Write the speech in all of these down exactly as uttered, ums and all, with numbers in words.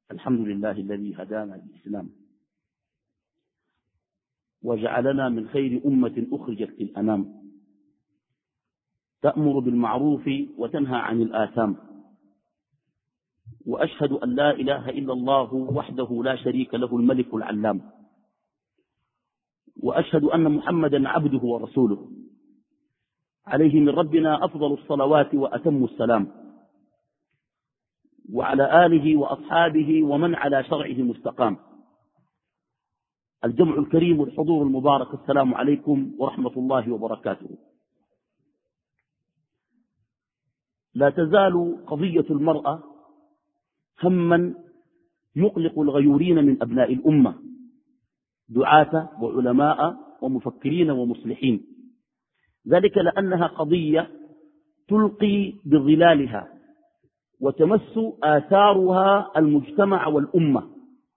الحمد لله الذي هدانا للإسلام وجعلنا من خير أمة أخرجت للأنام، تأمر بالمعروف وتنهى عن الآثام، وأشهد أن لا إله إلا الله وحده لا شريك له الملك العلام، وأشهد أن محمدا عبده ورسوله عليه من ربنا أفضل الصلوات وأتم السلام، وعلى آله وأصحابه ومن على شرعه مستقام. الجمع الكريم والحضور المبارك، السلام عليكم ورحمة الله وبركاته. لا تزال قضية المرأة هما يقلق الغيورين من أبناء الأمة، دعاة وعلماء ومفكرين ومصلحين، ذلك لأنها قضية تلقي بظلالها وتمس آثارها المجتمع والأمة.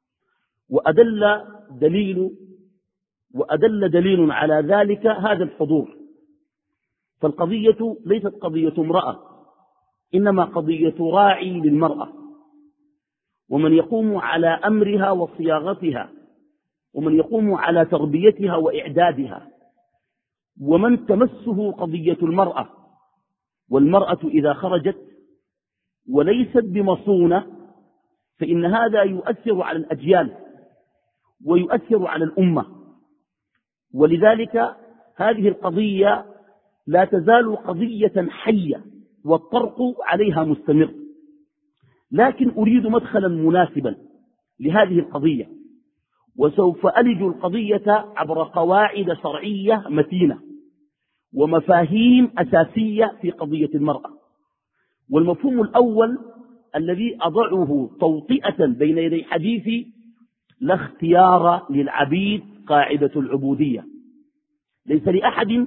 وأدل دليل وأدل دليل على ذلك هذا الحضور. فالقضية ليست قضية امرأة، إنما قضية راعي للمرأة، ومن يقوم على أمرها وصياغتها، ومن يقوم على تربيتها وإعدادها، ومن تمسه قضية المرأة. والمرأة إذا خرجت وليست بمصونة فإن هذا يؤثر على الأجيال ويؤثر على الأمة. ولذلك هذه القضية لا تزال قضية حية والطرق عليها مستمر. لكن أريد مدخلا مناسبا لهذه القضية، وسوف ألج القضية عبر قواعد شرعية متينة ومفاهيم أساسية في قضية المرأة. والمفهوم الأول الذي أضعه توطئة بين يدي حديثي: لا اختيار للعبيد، قاعدة العبودية. ليس لأحد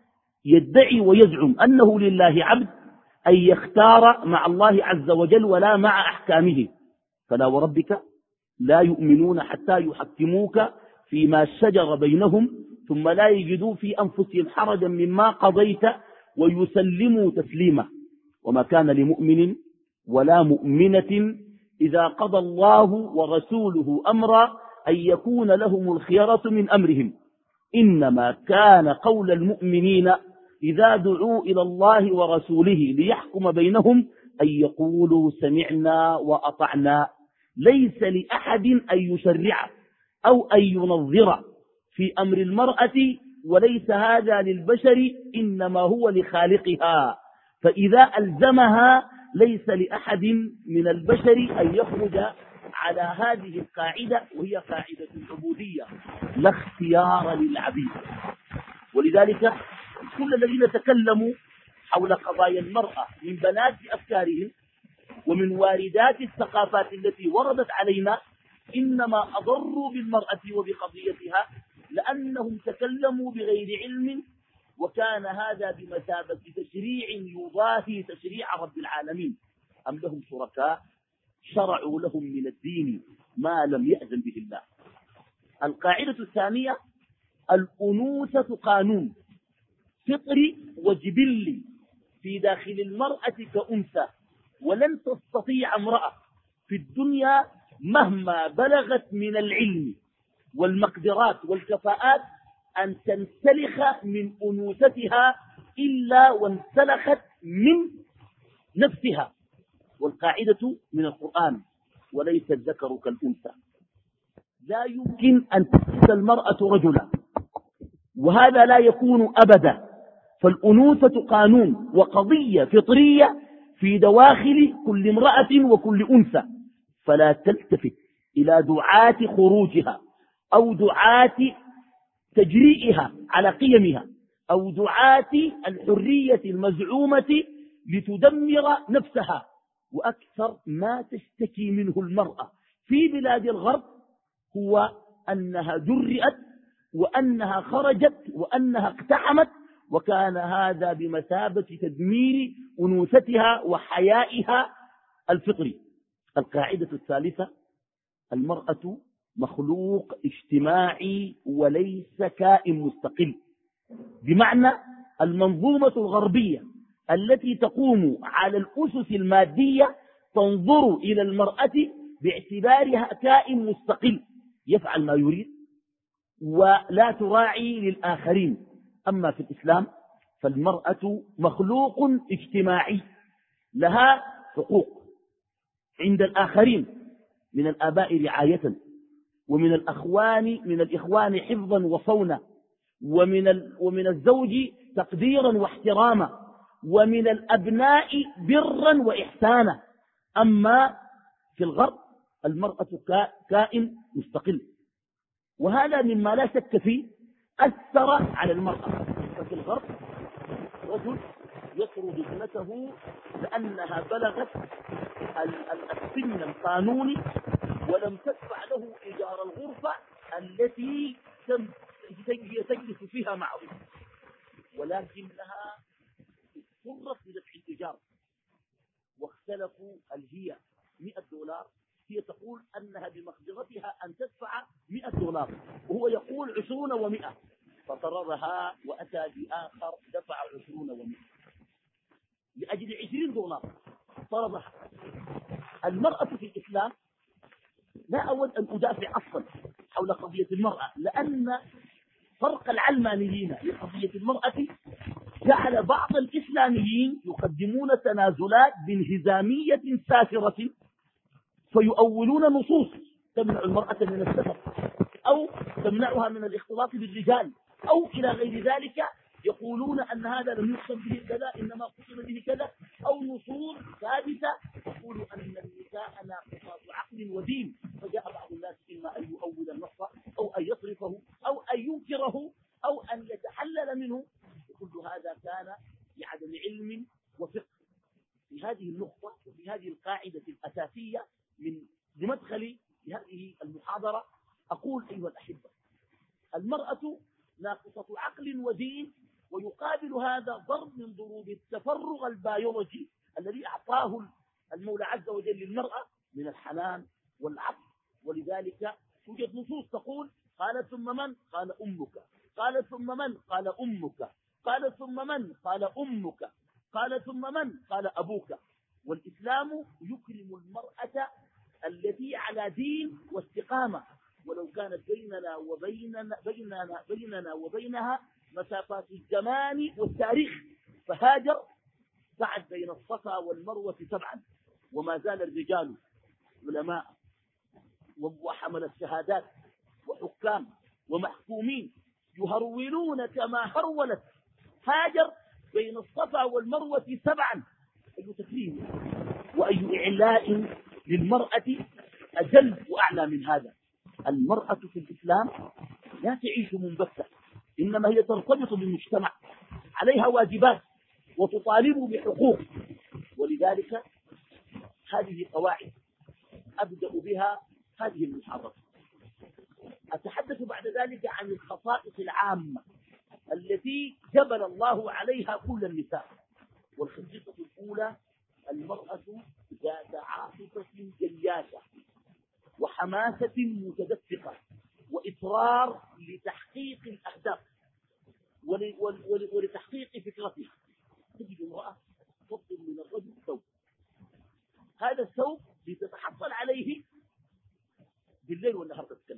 يدعي ويزعم أنه لله عبد أن يختار مع الله عز وجل ولا مع أحكامه. فلا وربك لا يؤمنون حتى يحكموك فيما شجر بينهم ثم لا يجدوا في أنفسهم حرجا مما قضيت ويسلموا تسليما. وما كان لمؤمن ولا مؤمنة إذا قضى الله ورسوله أمرا أن يكون لهم الخيرة من أمرهم، إنما كان قول المؤمنين إذا دعوا إلى الله ورسوله ليحكم بينهم أن يقولوا سمعنا وأطعنا. ليس لأحد أن يشرع أو أن ينظر في أمر المرأة، وليس هذا للبشر، إنما هو لخالقها. فإذا ألزمها ليس لأحد من البشر أن يخرج على هذه القاعدة، وهي قاعدة العبودية، لا اختيار للعبيد. ولذلك كل الذين تكلموا حول قضايا المرأة من بنات أفكارهم ومن واردات الثقافات التي وردت علينا إنما أضروا بالمرأة وبقضيتها، لأنهم تكلموا بغير علم، وكان هذا بمثابة تشريع يضاهي تشريع رب العالمين. أم لهم شركاء شرعوا لهم من الدين ما لم يأذن به الله. القاعدة الثانية: الأنوثة قانون فطري وجبلي في داخل المرأة كأنثى، ولن تستطيع امرأة في الدنيا مهما بلغت من العلم والمقدرات والكفاءات أن تنسلخ من أنوثتها إلا وانسلخت من نفسها. والقاعدة من القرآن: وليس الذكر كالأنثى. لا يمكن أن تكون المرأة رجلا، وهذا لا يكون أبدا. فالأنوثة قانون وقضية فطرية في دواخل كل امرأة وكل أنثى. فلا تلتفت إلى دعاة خروجها أو دعاة تجريئها على قيمها أو دعاة الحرية المزعومة لتدمر نفسها. وأكثر ما تشتكي منه المرأة في بلاد الغرب هو أنها جرئت وأنها خرجت وأنها اقتحمت، وكان هذا بمثابة تدمير أنوثتها وحيائها الفطري. القاعدة الثالثة: المرأة مخلوق اجتماعي وليس كائن مستقل. بمعنى المنظومة الغربية التي تقوم على الأسس المادية تنظر إلى المرأة باعتبارها كائن مستقل يفعل ما يريد ولا تراعي للآخرين. أما في الإسلام فالمرأة مخلوق اجتماعي لها حقوق عند الآخرين، من الآباء رعاية، ومن الأخوان من الإخوان حفظا وصونا، ومن ومن الزوج تقديرا واحتراما، ومن الأبناء برا وإحسانا. أما في الغرب المرأة كائن مستقل، وهذا مما لا شك فيه أثر على المرأة. ففي الغرب رجل يطرد ابنته لأنها بلغت السن القانوني ولم تدفع له إيجار الغرفة التي هي تجلس فيها معه، ولكنها اضطرت لدفع الإيجار، واختلفوا هل هي مئة دولار، هي تقول أنها بمقدرتها أن تدفع مئة دولار وهو يقول عشرون ومئة، فطردها وأتى بآخر دفع عشرون ومئة لأجل عشرين دولار طردها. المرأة في الإسلام لا أود أن أدافع أصلا حول قضية المرأة، لأن فرق العلمانيين لقضية المرأة جعل بعض الإسلاميين يقدمون تنازلات بانهزامية سافرة، فيؤولون نصوص تمنع المرأة من السفر أو تمنعها من الاختلاط بالرجال أو إلى غير ذلك، يقولون أن هذا لم يقصد به كذا إنما قصد به كذا، أو نصوص ثابتة تقول أن النساء ناقصات عقل ودين، فجاء بعض الناس إما أن يؤول النص أو أن يصرفه أو أن ينكره أو أن يتحلل منه، وكل هذا كان بعدم علم وفقه. في هذه النقطة وفي هذه القاعدة الأساسية من لمدخل هذه المحاضرة أقول أيها الأحبة، المرأة ناقصة عقل ودين، ويقابل هذا ضرب من ضروب التفرغ البيولوجي الذي أعطاه المولى عز وجل للمرأة من الحنان والعطف. ولذلك توجد نصوص تقول قال ثم من؟ قال أمك، قال ثم من؟ قال أمك، قال ثم من؟ قال أمك، قال ثم من؟ قال أبوك. والإسلام يكرم المرأة التي على دين واستقامة، ولو كانت بيننا وبيننا بيننا بيننا وبينها مسافات الزمان والتاريخ، فهاجر سعد بين الصفا والمروة سبعا، وما زال الرجال علماء وحمل الشهادات وحكام ومحكومين يهرولون كما هرولت هاجر بين الصفا والمروة سبعا. أي تكريم وأي إعلاء للمرأة أجل وأعلى من هذا. المرأة في الإسلام لا تعيش منبثة، إنما هي ترتبط بالمجتمع، عليها واجبات وتطالب بحقوق. ولذلك هذه قواعد أبدأ بها هذه المحاضرة. أتحدث بعد ذلك عن الخصائص العامة التي جبل الله عليها كل النساء. والخصيصة الأولى المرأة ذات عاطفة جياشة وحماسة متدفقة وإصرار لتحقيق الأهداف ولتحقيق فكرتها. تجد امرأة تطلب من الرجل ثوب، هذا الثوب لتتحصل عليه بالليل والنهار تتكلم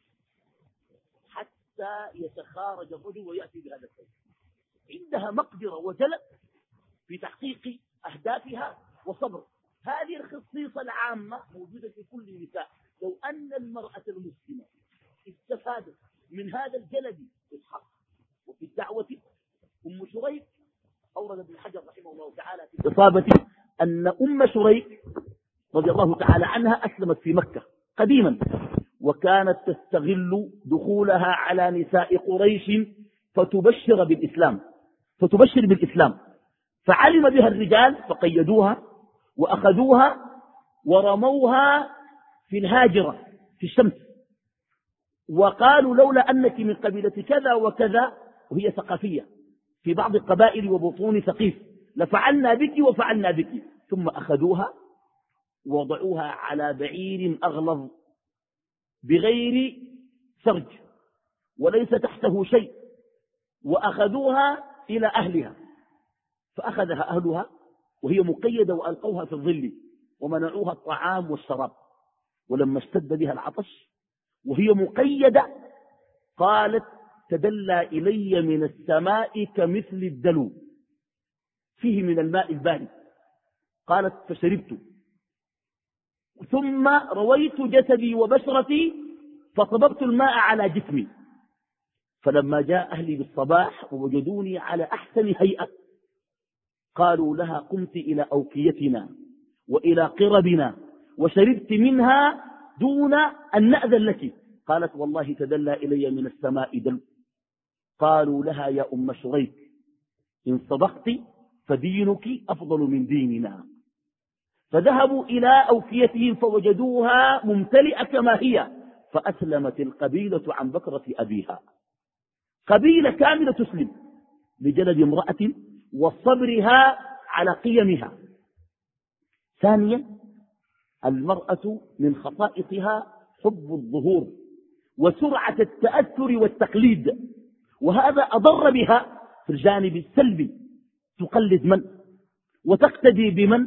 حتى يتخارج الرجل ويأتي بهذا الثوب. عندها مقدرة وجلد في تحقيق أهدافها وصبر. هذه الخصيصة العامة موجودة في كل النساء. لو أن المرأة المسلمة استفادت من هذا الجلد في الحق وفي الدعوة. أم شريك أورد ابن حجر رحمه الله تعالى في إصابة أن أم شريك رضي الله تعالى عنها أسلمت في مكة قديما، وكانت تستغل دخولها على نساء قريش فتبشر بالإسلام فتبشر بالإسلام فعلم بها الرجال فقيدوها وأخذوها ورموها في الهاجرة في الشمس، وقالوا لولا أنك من قبيلة كذا وكذا، وهي ثقافية في بعض القبائل وبطون ثقيف، لفعلنا بك وفعلنا بك. ثم أخذوها ووضعوها على بعير أغلظ بغير سرج وليس تحته شيء، وأخذوها إلى أهلها، فأخذها أهلها وهي مقيدة وألقوها في الظل ومنعوها الطعام والشراب. ولما اشتد بها العطش وهي مقيدة قالت تدلى إلي من السماء كمثل الدلو فيه من الماء البارد. قالت فشربت ثم رويت جسدي وبشرتي فصببت الماء على جسمي، فلما جاء أهلي بالصباح ووجدوني على أحسن هيئة قالوا لها قمت إلى أوكيتنا وإلى قربنا وشربت منها دون أن نأذن لك. قالت والله تدلى إلي من السماء دلو. قالوا لها يا أم شريك إن صدقت فدينك أفضل من ديننا. فذهبوا إلى أوكيتهم فوجدوها ممتلئة كما هي، فأسلمت القبيلة عن بكرة أبيها. قبيلة كاملة تسلم لجلد امرأة وصبرها على قيمها. ثانيا المرأة من خصائصها حب الظهور وسرعة التأثر والتقليد، وهذا أضر بها في الجانب السلبي. تقلد من وتقتدي بمن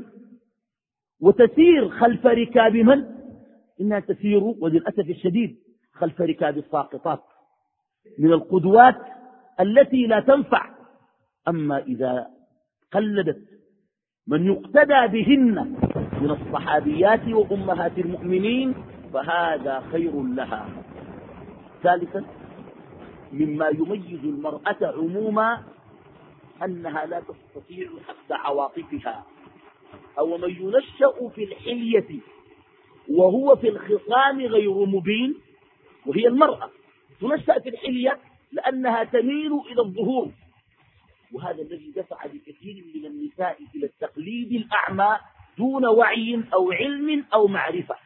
وتسير خلف ركاب من؟ إنها تسير وللأسف الشديد خلف ركاب الساقطات من القدوات التي لا تنفع. أما إذا قلدت من يقتدى بهن من الصحابيات وأمهات المؤمنين فهذا خير لها. ثالثا مما يميز المرأة عموما أنها لا تستطيع حفظ عواطفها. أو من ينشأ في الحلية وهو في الخصام غير مبين، وهي المرأة تنشأ في الحلية لأنها تميل إلى الظهور، وهذا الذي دفع بكثير من النساء إلى التقليد الأعمى دون وعي أو علم أو معرفة.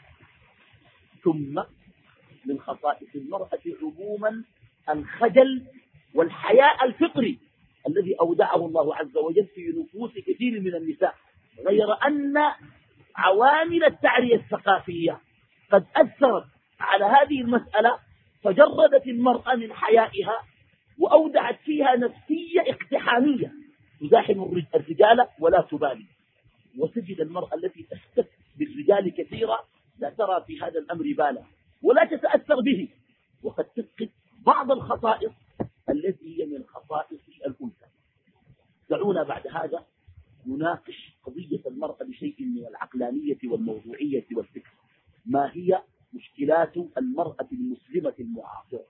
ثم من خصائص المرأة عموما الخجل والحياء الفطري الذي أودعه الله عز وجل في نفوس كثير من النساء، غير أن عوامل التعرية الثقافية قد أثرت على هذه المسألة فجردت المرأة من حيائها وأودعت فيها نفسية اقتحامية تزاحم الرجال ولا تبالي. وتجد المرأة التي تحتك بالرجال كثيرا لا ترى في هذا الأمر بالا ولا تتأثر به، وقد تفقد بعض الخصائص التي هي من خصائص الأنثى. دعونا بعد هذا نناقش قضية المرأة بشيء من العقلانية والموضوعية والفكر. ما هي مشكلات المرأة المسلمة المعاصرة؟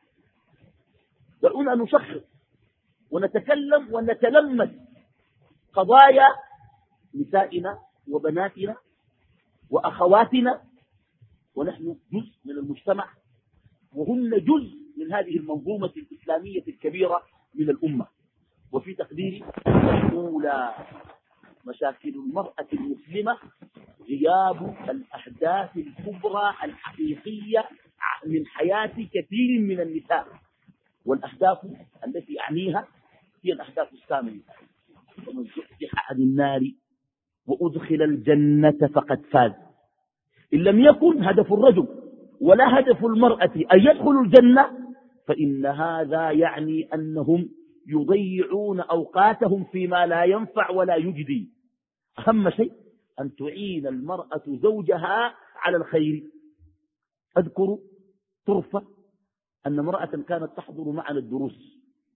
دعونا نشخص ونتكلم ونتلمس قضايا نسائنا وبناتنا وأخواتنا، ونحن جزء من المجتمع وهن جزء من هذه المنظومة الإسلامية الكبيرة من الأمة. وفي تقديري أولى مشاكل المرأة المسلمة غياب الأهداف الكبرى الحقيقية من حياة كثير من النساء، والأهداف التي أعنيها هي الأهداف الثامنة: ومن زحزح عن النار وأدخل الجنة فقد فاز. إن لم يكن هدف الرجل ولا هدف المرأة أن يدخلوا الجنة فإن هذا يعني أنهم يضيعون أوقاتهم فيما لا ينفع ولا يجدي. أهم شيء أن تعين المرأة زوجها على الخير. أذكر طرفة أن امرأة كانت تحضر معنا الدروس،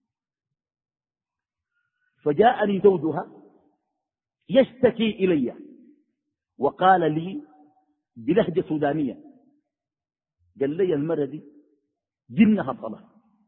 فجاءني زوجها يشتكي إلي وقال لي بلهجة سودانية، قال لي المرأة دي جنها صلاة،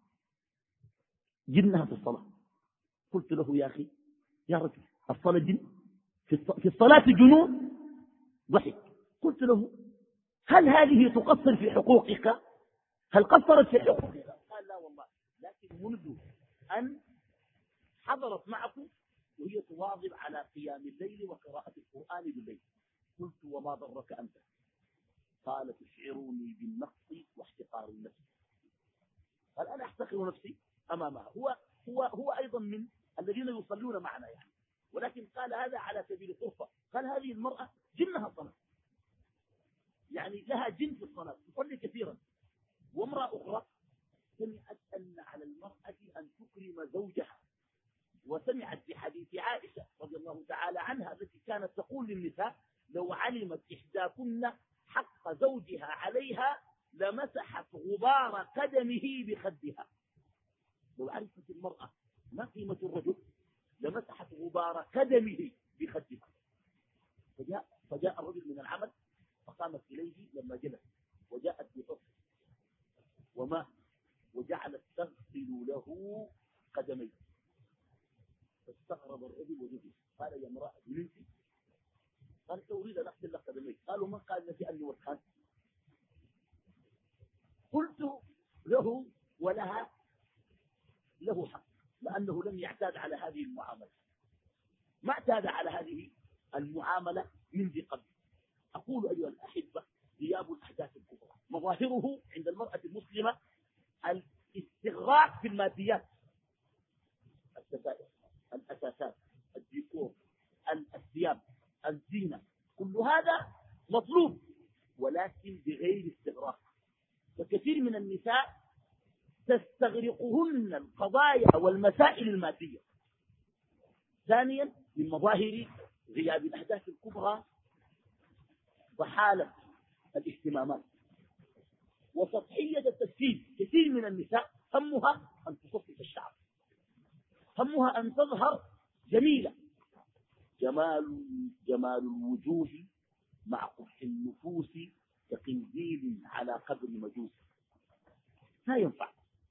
جنها في الصلاة. قلت له يا أخي يا رجل الصلاة جن؟ في الصلاة جنون؟ ضحك. قلت له هل هذه تقصر في حقوقك؟ هل قصرت في حقوقك؟ قال لا والله، لكن منذ أن حضرت معكم وهي تواظب على قيام الليل وقراءة القرآن بالليل. قلت وما ضرك أنت؟ قال تشعرني بالنقص واحتقار النفس. قال أنا أحتقر نفسي أمامها. هو, هو, هو أيضا من الذين يصلون معنا يعني، ولكن قال هذا على سبيل الطرفة. قال هذه المرأة جنها صلاة، يعني لها جن في الصلاة، تصلي كثيرا. وامرأة أخرى سمعت أن على المرأة أن تكرم زوجها، وسمعت بحديث عائشة رضي الله تعالى عنها التي كانت تقول للنساء لو علمت إحداكن حق زوجها زوجها عليها لمسحت غبار قدمه بخدها. لو عرفت المرأة ما قيمة الرجل لمسحت غبار قدمه بخدها. فجاء, فجاء الرجل من العمل فقامت إليه لما جلس وجاءت بحفظ وماء وجعلت تغسل له قدميه. فاستغرب الرجل وجده قال يا امرأة بنتي؟ قالت أريد أن أغسل لك قدميك. قالوا من قال لك أني وسخان؟ قلت له ولها له حق لأنه لم يعتاد على هذه المعاملة، ما اعتاد على هذه المعاملة من ذي قبل. أقول أيها الأحبة غياب الأحداث الكبرى مظاهره عند المرأة المسلمة الاستغراق في الماديات، الستائر، الأساسات، الديكور، الثياب، الزينة، كل هذا مطلوب ولكن بغير استغراق. وكثير من النساء تستغرقهن القضايا والمسائل المادية. ثانيا من مظاهر غياب الأحداث الكبرى ضحالة الاهتمامات وسطحية التفكير. كثير من النساء همها أن تصفف الشعر، همها أن تظهر جميلة. جمال جمال الوجوه مع قبح النفوس كقنديل على قبر مجوس. لا ينفع.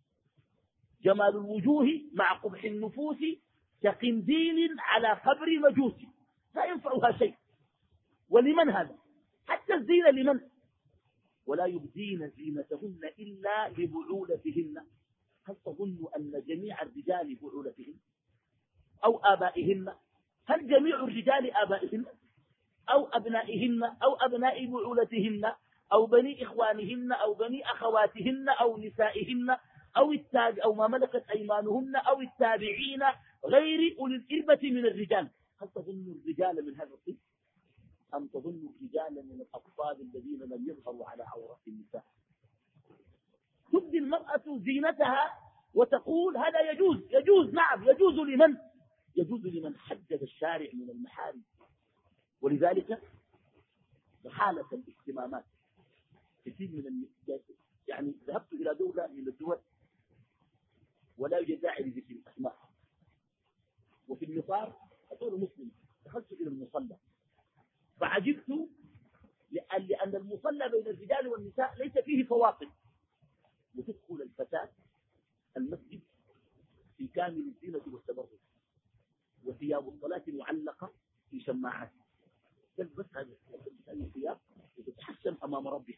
جمال الوجوه مع قبح النفوس كقنديل على قبر مجوس، لا ينفعها شيء. ولمن هذا؟ حتى الزينة لمن؟ ولا يبدين زينتهن إلا لبعولتهن. هل تظن أن جميع الرجال بعولتهن أو آبائهن؟ هل جميع الرجال آبائهن أو أبنائهن أو أبناء بعولتهن أو بني إخوانهن أو بني أخواتهن أو نسائهن أو التاب أو ما ملكت أيمانهن أو التابعين غير أولي الإربة من الرجال؟ هل تظن الرجال من هذا الصنف أم تظن الرجال من الأطفال الذين لم يظهروا على عورات النساء؟ تبدي المرأة زينتها وتقول هذا يجوز. يجوز نعم، يجوز لمن؟ يجوز لمن حدد الشارع من المحارم. ولذلك حالة الاهتمامات كثير من الناس. يعني ذهبت إلى دولة من الدول ولا يوجد داعي لذكر الأسماء، وفي المطار أقول مسلم دخلت إلى المصلى فعجبت لأن المصلى بين الرجال والنساء ليس فيه فواصل، وتدخل الفتاة المسجد في كامل الزينة والتبرج وثياب الصلاة معلقة في شماعات، تلبس هذه الثياب وتتحسن أمام ربها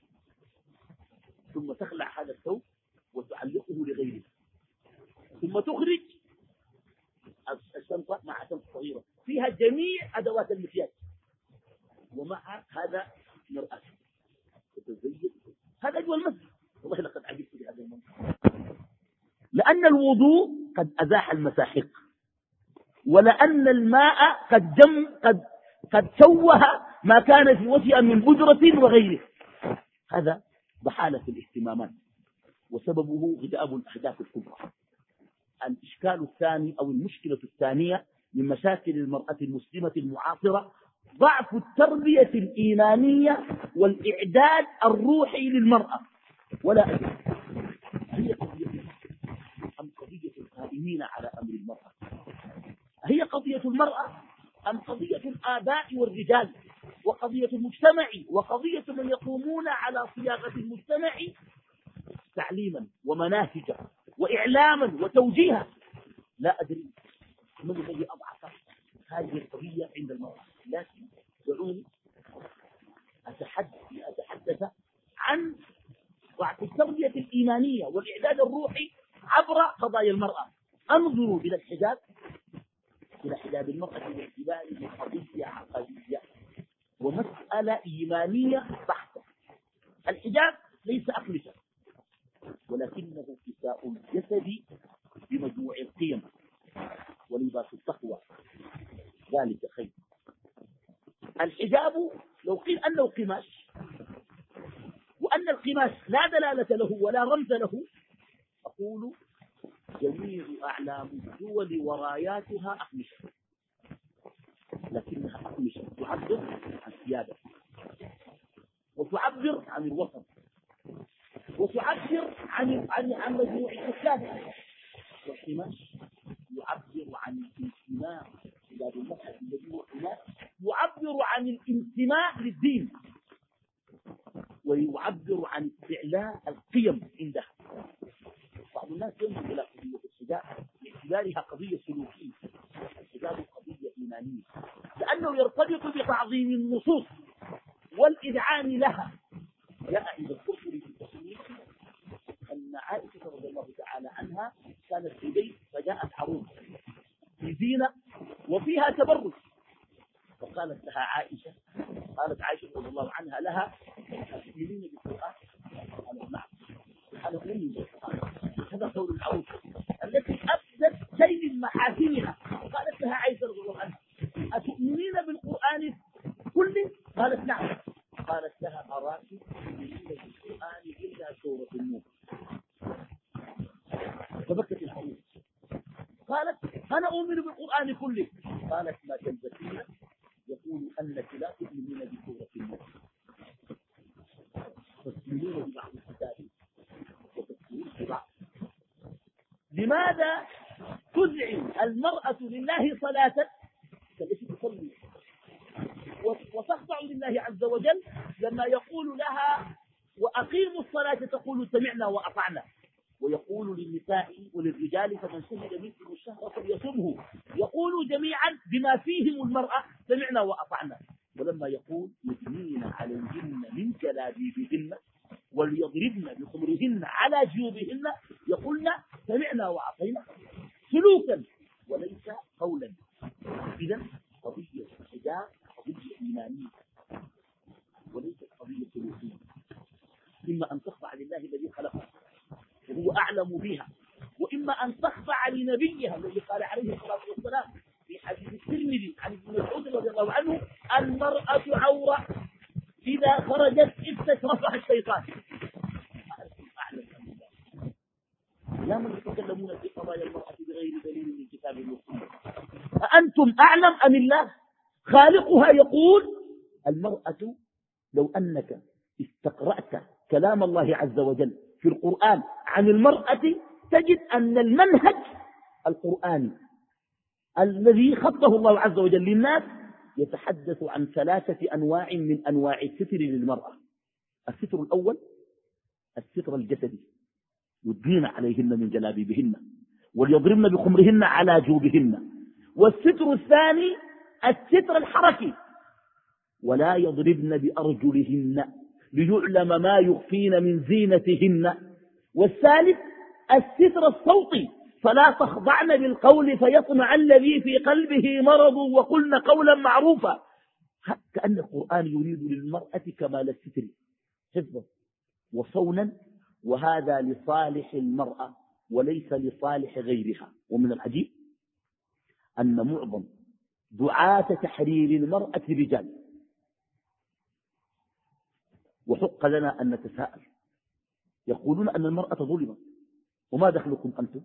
ثم تخلع هذا الثوب وتعلقه لغيره ثم تخرج الشنطة مع شنطة صغيرة فيها جميع أدوات المكياج ومع هذا مرآة تتزين. هذا جوا المسجد. والله لقد عجبت بهذا المنظر، لأن الوضوء قد أزاح المساحق، ولأن الماء قد جم قد قد شوه ما كان في وجهه من بذرة وغيره. هذا ضحالة الاهتمامات وسببه غياب الأحداث الكبرى. الإشكال الثاني أو المشكلة الثانية من مشاكل المرأة المسلمة المعاصرة ضعف التربية الإيمانية والإعداد الروحي للمرأة. ولا أدري هي قضية أم قضية القائمين على أمر المرأة؟ هي قضية المرأة أم قضية الآباء والرجال وقضية المجتمع وقضية من يقومون على صياغة المجتمع تعليما ومناهجا وإعلاما وتوجيها؟ لا أدري من الذي أضعف هذه القضية عند المرأة، لكن دعوني أتحدث, أتحدث عن ضعف التربية الإيمانية والإعداد الروحي عبر قضايا المرأة. انظروا إلى الحجاب، إلى حجاب المرأة باعتباره قضية عقدية ومسألة إيمانية بحتة. الحجاب ليس أقمشة ولكنه كساء الجسد بمجموع القيم، ولباس التقوى ذلك خير. الحجاب لو قيل أنه قماش وأن القماش لا دلالة له ولا رمز له، أقول جميع أعلام الدول وراياتها أقمشة، لكنها أقمشة تعبر عن سيادة. وتعبر عن الوطن، وتعبر عن عن عن مجموع الأسلاف. والحماش يعبر عن الانتماء إلى المذهب الذي هو حماش، يعبر عن الانتماء للدين، ويعبر عن استعلاء القيم عنده. بعض الناس ينظر إلى قضية الحجاب باعتبارها قضية سلوكية، الحجاب قضية إيمانية، لأنه يرتبط بتعظيم النصوص والإذعان لها. جاء عند القرطبي في التفسير أن عائشة رضي الله تعالى عنها كانت في بيت، فجاءت عروس في زينة وفيها تبرج، فقالت لها عائشة قالت عائشة رضي الله عنها لها: تؤمنين بالقرآن؟ قالت: نعم. أنا أؤمن بالقرآن. هذا قول العروس التي أبدت شيء من محاسنها. قالت لها عائشة رضي الله عنها: أتؤمنين بالقرآن كله؟ قالت: نعم. قالت لها: أراك تؤمنين بالقرآن إلا سورة النور. فبكت العروس، قالت: أنا أؤمن بالقرآن كله. قالت: ما تلبسين يقول أنك لا تؤمنين بسورة النور، تؤمنون ببعض الكتاب وتكفرون ببعض. لماذا تزعم المرأة لله صلاة كالتي تصلي وتخضع لله عز وجل لما يقول لها: وأقيموا الصلاة، تقول: سمعنا وأطعنا. ويقول للنساء وللرجال: فمن شهد منكم الشهر فليصمه. يقول جميعا بما فيهم المرأة: سمعنا وأطعنا. ولما يقول: يدنين عليهن من جلابيبهن وليضربن بخمرهن على جيوبهن، يقولن: سمعنا وأطعنا، سلوكا وليس قولا. إذن قضية الحجاب قضية إيمانية وليست قضية سلوكية. إما أن تخضع لله الذي خلقها وهو أعلم بها، وإما أن تخضع لنبيها الذي قال عليه الصلاة والسلام في حديث الترمذي عن ابن مسعود رضي الله عنه: المرأة عورة، إذا خرجت استشرفها الشيطان. أعلم أم الله؟ لا من يتكلمون في قضايا المرأة بغير دليل من كتاب والسنة. أأنتم أعلم أم الله؟ خالقها يقول: المرأة، لو أنك استقرأت كلام الله عز وجل في القرآن عن المرأة تجد أن المنهج القرآني الذي خطه الله عز وجل للناس يتحدث عن ثلاثة أنواع من أنواع الستر للمرأة. الستر الأول الستر الجسدي، يدين عليهن من جلابيبهن وليضربن بخمرهن على جوبهن. والستر الثاني الستر الحركي، ولا يضربن بأرجلهن ليعلم ما يخفين من زينتهن. والثالث الستر الصوتي، فلا تخضعن بالقول فيطمع الذي في قلبه مرض وقلن قولا معروفا. كأن القرآن يريد للمرأة كمال الستر حفظا وصونا، وهذا لصالح المرأة وليس لصالح غيرها. ومن العجيب أن معظم دعاة تحرير المرأة رجال، وحق لنا أن نتساءل. يقولون أن المرأة ظلمت، وما دخلكم أنتم؟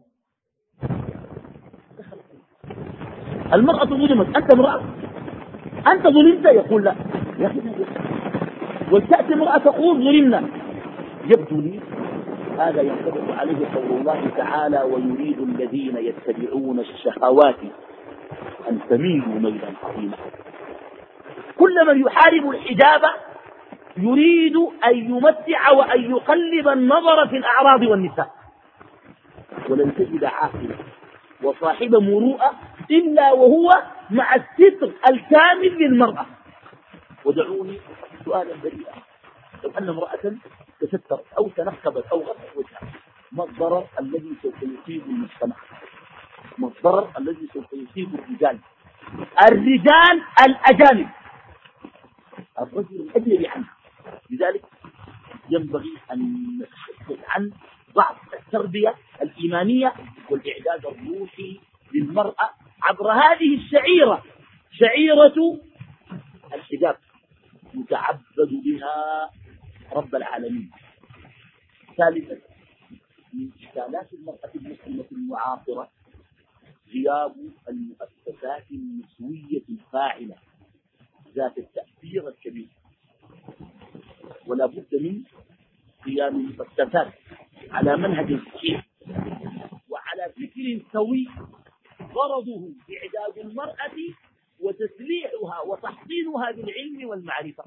دخلكم. المرأة ظلمت، أنت امرأة، أنت ظلمت؟ يقول لا يا أخي. ولتأتي امرأة تقول ظلمنا. يبدو لي هذا ينطبق عليه قول الله تعالى: ويريد الذين يتبعون الشهوات أن تميلوا ميلا عظيما. كل من يحارب الحجاب يريد أن يمتع وأن يقلب النظر في الأعراض والنساء. ولن تجد عاقلا وصاحب مروءة إلا وهو مع الستر الكامل للمرأة. ودعوني سؤالا بريئا: لو أن امرأة تسترت أو تنخبت أو غطت وجهها، ما الضرر الذي سوف يصيب المجتمع؟ ما الضرر الذي سوف يصيب الرجال؟ الرجال الأجانب، الرجل الأجنبي عنه. لذلك ينبغي أن نتحدث عن ضعف التربية الإيمانية والإعداد الروحي للمرأة عبر هذه الشعيرة، شعيرة الحجاب، يتعبد بها رب العالمين. ثالثا، من إشكالات المرأة المسلمة المعاصرة غياب المؤسسات النسوية الفاعلة ذات التأثير الكبير. ولا بد من قيام المؤسسات على منهج صحيح وعلى فكر سوي غرضه إعداد المرأة وتسليحها وتحصينها بالعلم والمعرفة.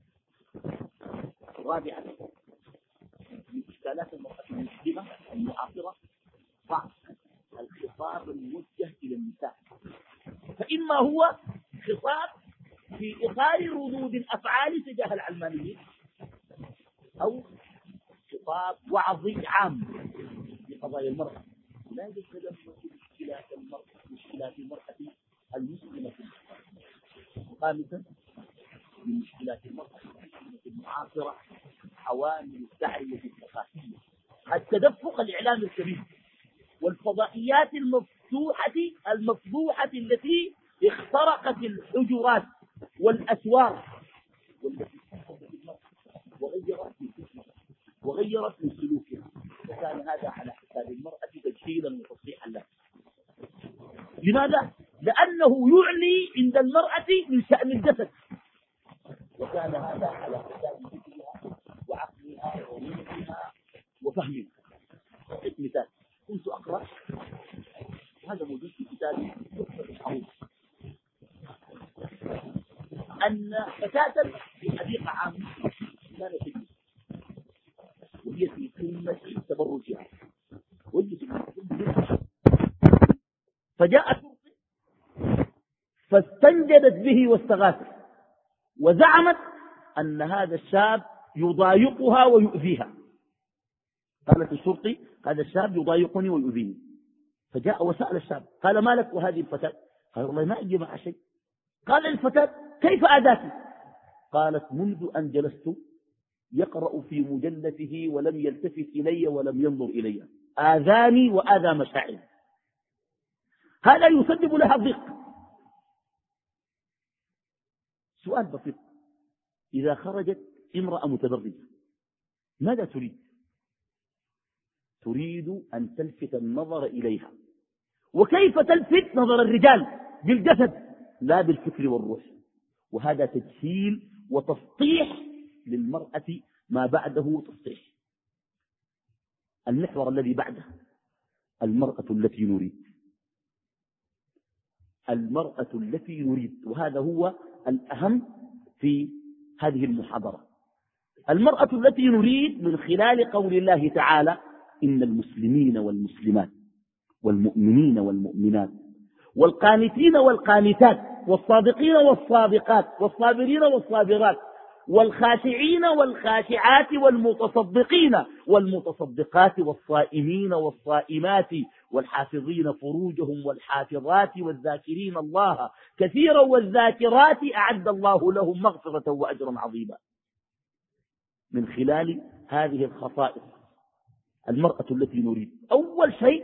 رابعا، من إشكالات المرأة المسلمة المعاصرة ضعف الخطاب الموجه إلى النساء، فإما هو خطاب في إطار ردود الأفعال تجاه العلمانيين، أو خطاب وعظي عام لقضايا المرأة. لا يوجد مشكلات المرأة مشكلات المرأة المسلمة. خامسا، من مشكلات المرأة المعاصرة عوامل الدعوة الثقافية، التدفق الإعلامي الكبير والفضائيات المفتوحة المفضوحة التي اخترقت الحجرات والأسوار والتي وغيرت من فكرها وغيرت من سلوكها، وكان هذا على حساب المرأة تجهيلا وتصحيحا لها. لماذا؟ لأنه يعلي عند المرأة من شأن الجسد، وكان هذا على حساب فكرها وعقلها وروحها وفهمها. مثال، كنت أقرأ، هذا موجود في كتابي تحفة الحروف، أن فتاة في حديقة عامة كانت تجلس وهي في قمة تبرجها، فجاء شرطي فاستنجدت به واستغاثت، وزعمت أن هذا الشاب يضايقها ويؤذيها. قالت الشرطي هذا الشاب يضايقني ويؤذيني. فجاء وسأل الشاب قال ما لك وهذه الفتاة؟ قال والله ما أجي مع شيء. قال الفتاة كيف آذاك؟ قالت منذ أن جلست يقرأ في مجلته ولم يلتفت إلي ولم ينظر إلي، آذاني وآذى مشاعري. هذا يسبب لها الضيق. سؤال بسيط، إذا خرجت امرأة متبرجة ماذا تريد؟ تريد أن تلفت النظر إليها. وكيف تلفت نظر الرجال؟ بالجسد لا بالفكر والروح. وهذا تجهيل وتسطيح للمرأة ما بعده تسطيح. المحور الذي بعده المرأة التي نريد، المرأة التي نريد، وهذا هو الأهم في هذه المحاضرة. المرأة التي نريد من خلال قول الله تعالى إن المسلمين والمسلمات والمؤمنين والمؤمنات والقانتين والقانتات والصادقين والصادقات والصابرين والصابرات والخاشعين والخاشعات والمتصدقين والمتصدقات والصائمين والصائمات والحافظين فروجهم والحافظات والذاكرين الله كثيرا والذاكرات أعد الله لهم مغفرة وأجرا عظيما. من خلال هذه الخصائص المرأة التي نريد، أول شيء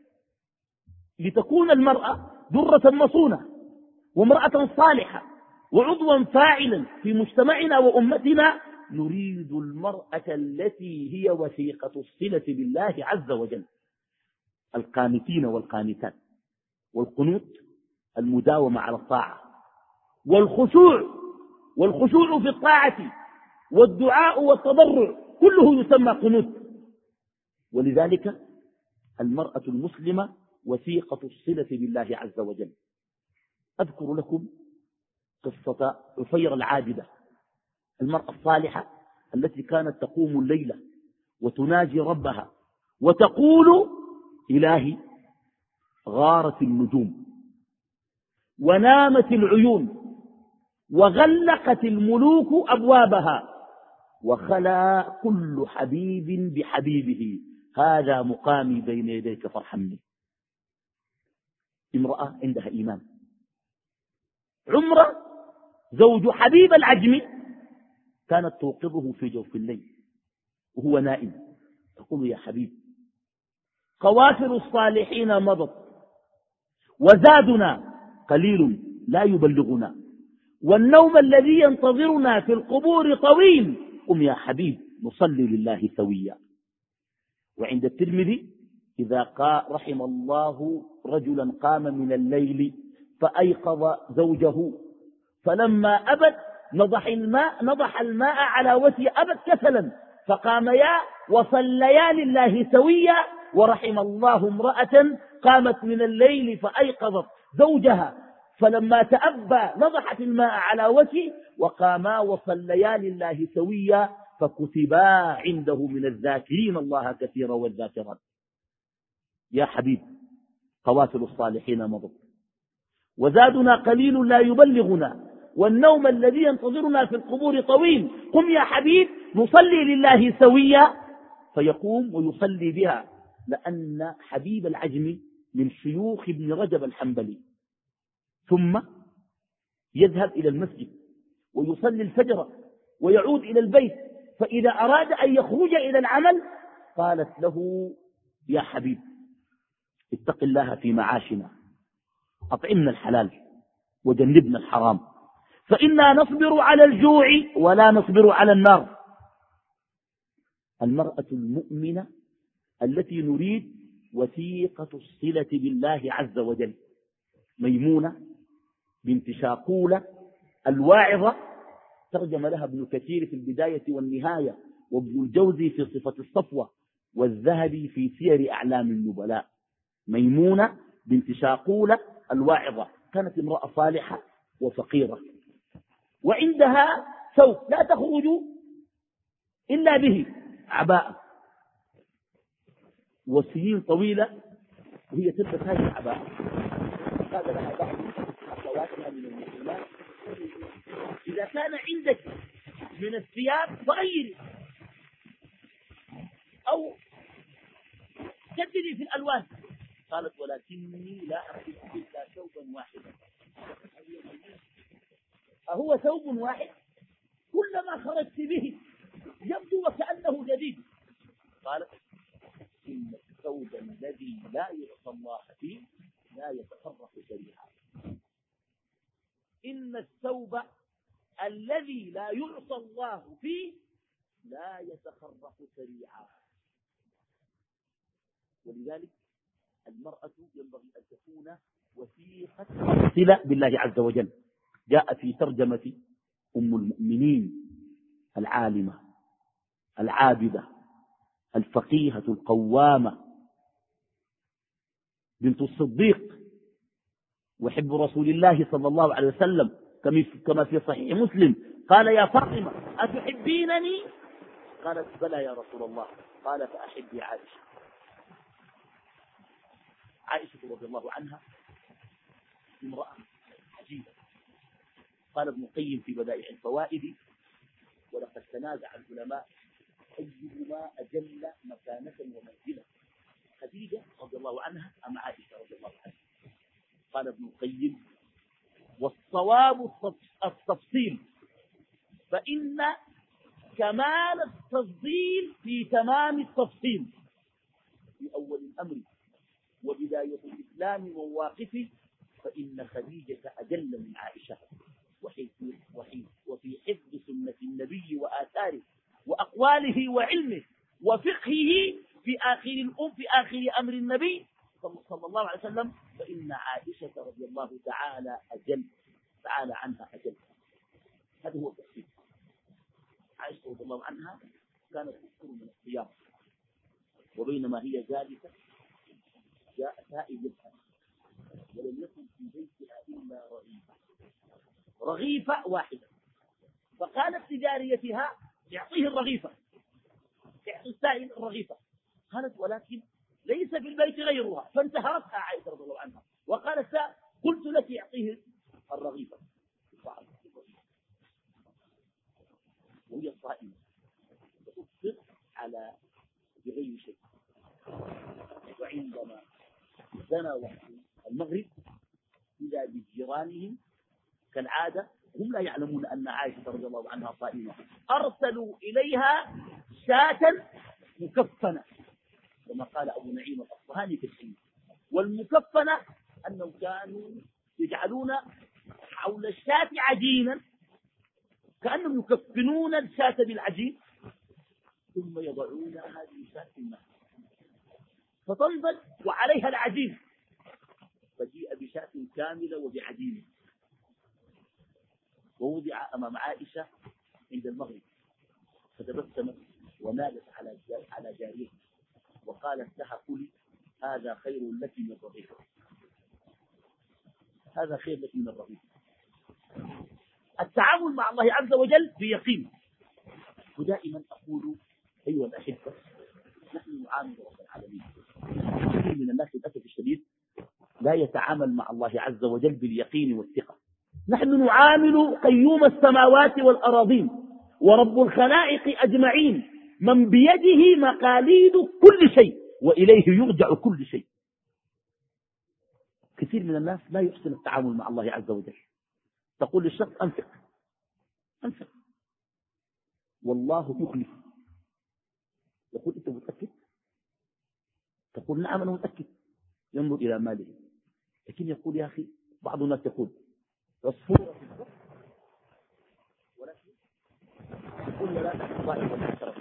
لتكون المرأة درة مصونة وامرأة صالحة وعضوا فاعلا في مجتمعنا وأمتنا، نريد المرأة التي هي وثيقة الصلة بالله عز وجل، القانتين والقانتات، والقنوت المداومة على الطاعة، والخشوع والخشوع في الطاعة، والدعاء والتضرع كله يسمى قنوت. ولذلك المرأة المسلمة وثيقة الصلة بالله عز وجل. أذكر لكم قصة عفير العابدة، المرأة الصالحة التي كانت تقوم الليلة وتناجي ربها وتقول إلهي غارت النجوم ونامت العيون وغلقت الملوك أبوابها وخلا كل حبيب بحبيبه، هذا مقامي بين يديك فارحمني. امرأة عندها إيمان. عمرة زوج حبيب العجمي كانت توقظه في جوف الليل وهو نائم، تقول يا حبيب قوافل الصالحين مضت وزادنا قليل لا يبلغنا، والنوم الذي ينتظرنا في القبور طويل، قم يا حبيب نصلي لله سويا. وعند الترمذي إذا قال رحم الله رجلا قام من الليل فأيقظ زوجه فلما أبت نضح الماء, نضح الماء على وجه أبت كسلا فقاميا وصليا لله سويا. ورحم الله امرأة قامت من الليل فأيقظت زوجها فلما تأبى نضحت الماء على وجهه وقاما وصليا لله سويا فكتبا عنده من الذاكرين الله كثيرا والذاكرات. يا حبيب قوافل الصالحين مضت وزادنا قليل لا يبلغنا والنوم الذي ينتظرنا في القبور طويل. قم يا حبيب نصلي لله سويا فيقوم ويصلي بها. لأن حبيب العجم من شيوخ ابن رجب الحنبلي ثم يذهب إلى المسجد ويصلي الفجر ويعود إلى البيت فإذا أراد أن يخرج إلى العمل قالت له يا حبيب اتق الله في معاشنا أطعمنا الحلال وجنبنا الحرام فإنا نصبر على الجوع ولا نصبر على النار. المرأة المؤمنة التي نريد وثيقة الصلة بالله عز وجل ميمونة بنت شاقولة الواعظة ترجم لها ابن كثير في البداية والنهاية وابن الجوزي في صفة الصفوة والذهبي في سير أعلام النبلاء. ميمونة بنت شاقولة الواعظة كانت امرأة صالحة وفقيرة وعندها ثوب لا تخرج إلا به عباءة وسنين طويلة وهي تلبس هذه العباءة. هذا لها بعض أخواتها من المسلمات إذا كان عندك من الثياب فغيري أو جددي في الألوان. قالت ولكني لا أحب إلا ثوبا واحدا. أهو ثوب واحد كلما خرجت به يبدو وكأنه جديد. قالت إن الثوب الذي لا يعصى الله فيه لا يتفرق سريعا. إن الثوب الذي لا يعصى الله فيه لا يتخرق سريعا. ولذلك المرأة ينبغي أن تكون وثيقة صلة بالله عز وجل. جاء في ترجمة أم المؤمنين العالمة العابدة الفقيهة القوامة بنت الصديق وحب رسول الله صلى الله عليه وسلم كما في صحيح مسلم قال يا فاطمة أتحبينني؟ قالت بلى يا رسول الله. قال فأحبي عائشة. عائشة رضي الله عنها امرأة عجيبة. قال ابن القيم في بدائع الفوائد ولقد تنازع العلماء أيهما أجل مكانة ومنزلة خديجة رضي الله عنها أم عائشة رضي الله عنها. قال ابن القيم والصواب التفصيل فإن كمال التفضيل في تمام التفصيل. في أول الأمر وبداية الإسلام ومواقفه فإن خديجة أجل من عائشة وفي حفظ سنة النبي وآثاره وأقواله وعلمه وفقهه في آخر الأم في آخر أمر النبي صلى الله عليه وسلم فإن عائشة رضي الله تعالى أجل تعالى عنها أجل. هذا هو التفصيل. عائشة رضي الله عنها كانت تذكر من الصيام وبينما هي جالسة جاء سائل يسأل ولم يكن في بيتها إلا رغيفة رغيفة واحدة فقالت لجاريتها يعطيه الرغيفة يعطي السائل الرغيفة. قالت ولكن ليس في البيت غيرها فانتهرتها عائشة رضي الله عنها وقالت قلت لك يعطيه الرغيفة. وهي صائمة تفطر على بغير شيء. وعندما زنى وقت المغرب إذا بجيرانهم كالعادة هم لا يعلمون أن عائشة رضي الله عنها صائمة أرسلوا إليها شاة مكفنة كما قال أبو نعيم الأصفهاني في الحديث. والمكفنة أنهم كانوا يجعلون حول الشاة عجينا كأنهم يكفنون الشاة بالعجين ثم يضعون هذه الشاة في الماء فتنضج وعليها العجين فجيء بشاة كاملة وبعجين ووضع أمام عائشة عند المغرب، فتبسمت ونادت على على جارية وقالت لها كلي، هذا خير لك من الرغيف، هذا خير لك من الرغيف. التعامل مع الله عز وجل بيقين. ودائما أقول أيها الأحبة، نحن نعامل رب العالمين. كثير من الناس للأسف الشديد لا يتعامل مع الله عز وجل باليقين والثقة. نحن نعامل قيوم السماوات والأراضين ورب الخلائق أجمعين، من بيده مقاليد كل شيء وإليه يرجع كل شيء. كثير من الناس لا يحسن التعامل مع الله عز وجل. تقول للشخص أنفق أنفق، والله يخلف. يقول أنت متأكد؟ تقول نعم أنا متأكد. ينظر إلى ماله، لكن يقول يا أخي بعض الناس يقول عصفورة في البحر ولكن يقول لا تحصائي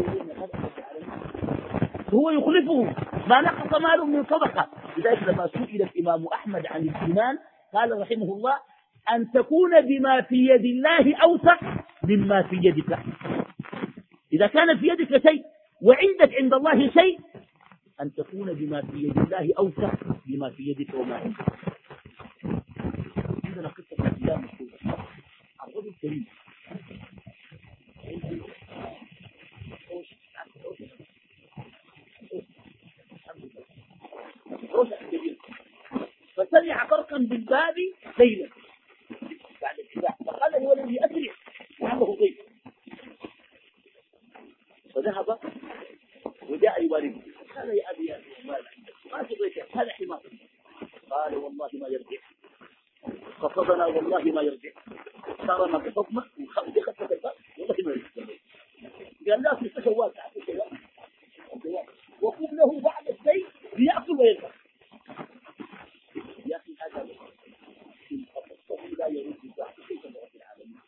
هو يخلفه، ما نقص ماله من صدقة. لذلك لما سئل الإمام أحمد عن الإيمان قال رحمه الله أن تكون بما في يد الله أوثق مما في يدك. إذا كان في يدك شيء وعندك عند الله شيء، أن تكون بما في يد الله أوثق بما في يدك وما عندك. عندنا قصة الإسلام مشهورة عن رجل كريم فسمع فرقا بالباب ليلا بعد الاتباع، فقال لولده أسرع لعله ضيف، فذهب وجاء لوالده قال يا أبي يا ما في ضيف، هذا حمار. قال والله ما يرجع، خطبنا والله ما يرجع، صار ما بحكمه ودخلت الباب والله ما يرجع. قال لا في سواد وقم له بعد الشيء ليأكل ويرجع. يا أخي هذا إن خطبته لا يرد بعد كيف رب العالمين.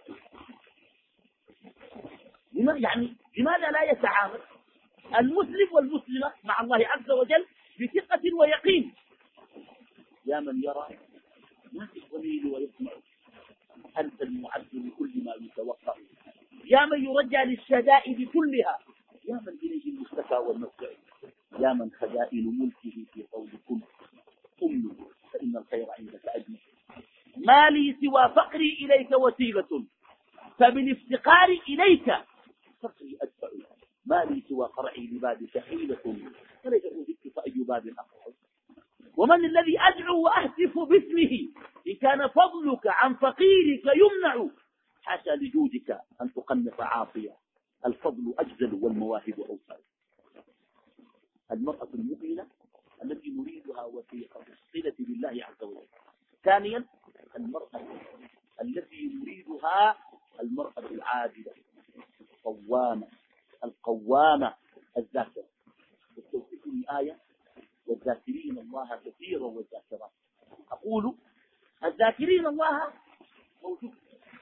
يعني لماذا لا يتعامل المسلم والمسلمة مع الله عز وجل بثقة ويقين؟ يا من يرى ما في الضمير ويسمع، أنت المعد لكل ما يتوقع، يا من يرجى للشدائد كلها، يا من إليه المشتكى والمفزع، يا من خزائن ملكه في قول كن أمه فإن الخير عندك أجمع. ما لي سوى فقري إليك وسيلة، فبالافتقار إليك فقري أدفع. ما لي سوى قرعي لبابك حيلة، فليس أوذك فأي باب أقرع. ومن الذي أدعو وأهتف باسمه إن كان فضلك عن فقيرك يمنع. حاشا لجودك أن تقنط عاصية، الفضل أجزل والمواهب أوفى. المرأة المؤمنة التي نريدها وثيقة الصلة بالله عز وجل. ثانيا المرأة التي نريدها المرأة العادلة القوامة القوامة الذاكرة. وتوفيقني آية والذاكرين الله كثيرا والذاكرات. أقول الذاكرين الله موجود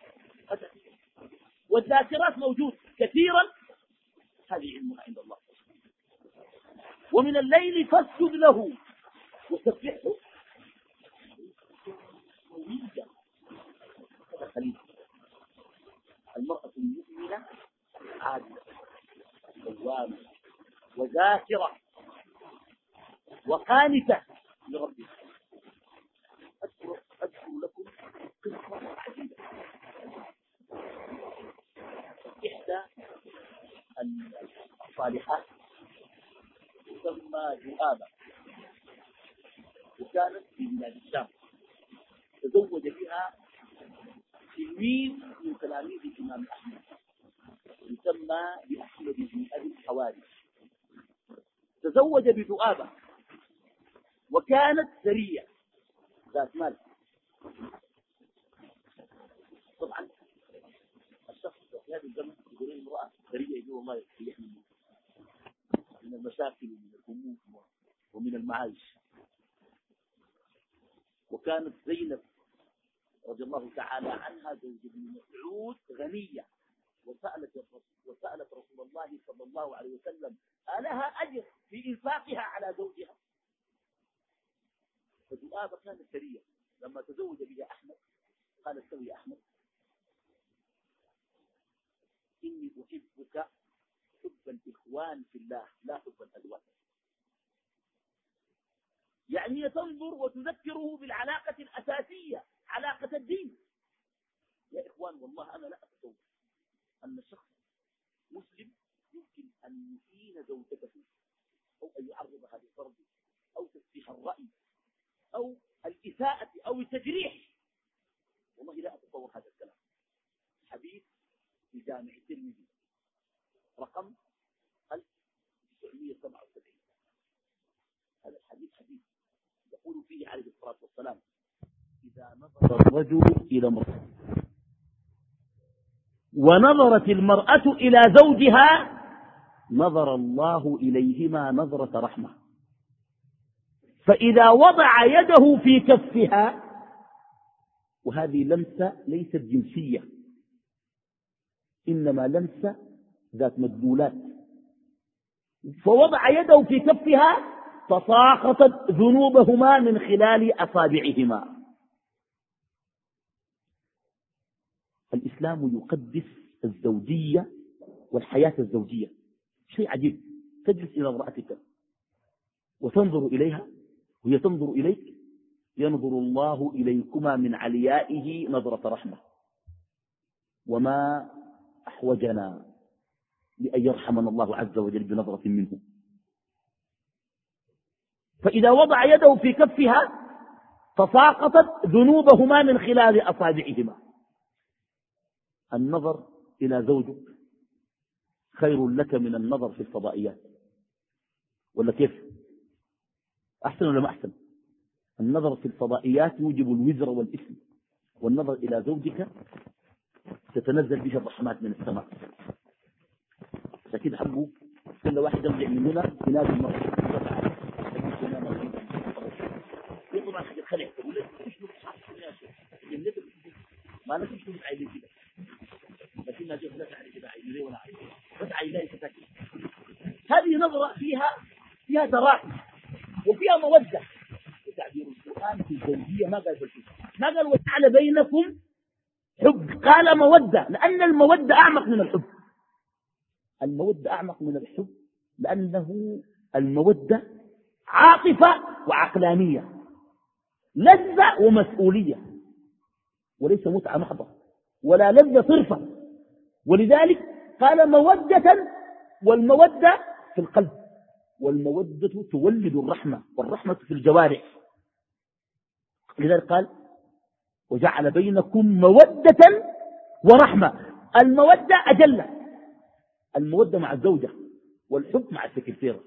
والذاكرات موجود كثيرا، هذه علمها عند الله. ومن الليل فاسجد له وسبحه هذا خليل. المرأة المؤمنة عادلة قوامة وذاكرة وقانتة لربها. أذكر, أذكر لكم قصة عجيبة. إحدى الصالحات تسمى جؤابة، وكانت في بلاد الشام. تزوج بها تلميذ من تلاميذ الإمام أحمد يسمى بأحمد بن أبي الحواري. تزوج بجؤابة وكانت ثرية ذات مال. طبعا الشخص في هذا الزمن يقول امرأة ثرية يقول الله يحمي من المشاكل ومن الهموم ومن المعايش. وكانت زينب رضي الله تعالى عنها زوج ابن مسعود غنية، وسألت وسألت رسول الله صلى الله عليه وسلم ألها أجر في إنفاقها على زوجها؟ فجؤابة كانت ثرية. لما تزوج بها أحمد قال استوي أحمد إني أحبك حب الإخوان في الله لا حب الأزواج. يعني تنظر وتذكره بالعلاقة الأساسية، علاقة الدين. يا إخوان والله أنا لا أتصور أن الشخص مسلم يمكن أن يهين زوجته أو أن يعرضها للضرب أو تسفيح الرأي أو الإساءة أو التجريح. والله لا أتصور هذا الكلام. حديث في جامع الترمذي رقم ألف وتسعمائة وسبعة وسبعين. هذا الحديث حديث يقول فيه عليه الصلاة والسلام: إذا نظر الرجل إلى امرأة ونظرت المرأة إلى زوجها نظر الله إليهما نظرة رحمة. فإذا وضع يده في كفها، وهذه لمسة ليست جنسية إنما لمسة ذات مدلولات، فوضع يده في كفها تساقطت ذنوبهما من خلال أصابعهما. الإسلام يقدس الزوجية والحياة الزوجية. شيء عجيب، تجلس إلى امرأتك وتنظر إليها وهي تنظر إليك، ينظر الله إليكما من عليائه نظرة رحمة. وما أحوجنا لأن يرحمنا الله عز وجل بنظرة منه. فإذا وضع يده في كفها تساقطت ذنوبهما من خلال أصابعهما. النظر إلى زوجك خير لك من النظر في الفضائيات، ولا كيف؟ أحسن ولا ما أحسن؟ النظر في الفضائيات يوجب الوزر والإثم، والنظر إلى زوجك تتنزل به الرحمات من السماء. لكن حبوا كل واحد يرجع من هنا ينادي المرأة يطلع حاجة خلع تقول لك ايش نقص ما نسيش نقص عيني كده، لكنها جهة لا تعرف كده عيني ليه ولا عيني بس عيني كتاكي. هذه نظرة فيها فيها تراحم وفيها مودة. وتعبير القرآن في الزوجية ما قال في الحب، ما قال وجعل بينكم حب، قال مودة، لأن المودة أعمق من الحب. المودة أعمق من الحب لأنه المودة عاطفة وعقلانية، لذة ومسؤولية، وليس متعة محضة ولا لذة صرفة. ولذلك قال مودة، والمودة في القلب، والمودة تولد الرحمة، والرحمة في الجوارح. لذلك قال وجعل بينكم مودة ورحمة. المودة أجل، المودة مع الزوجة والحب مع السكرتيرة.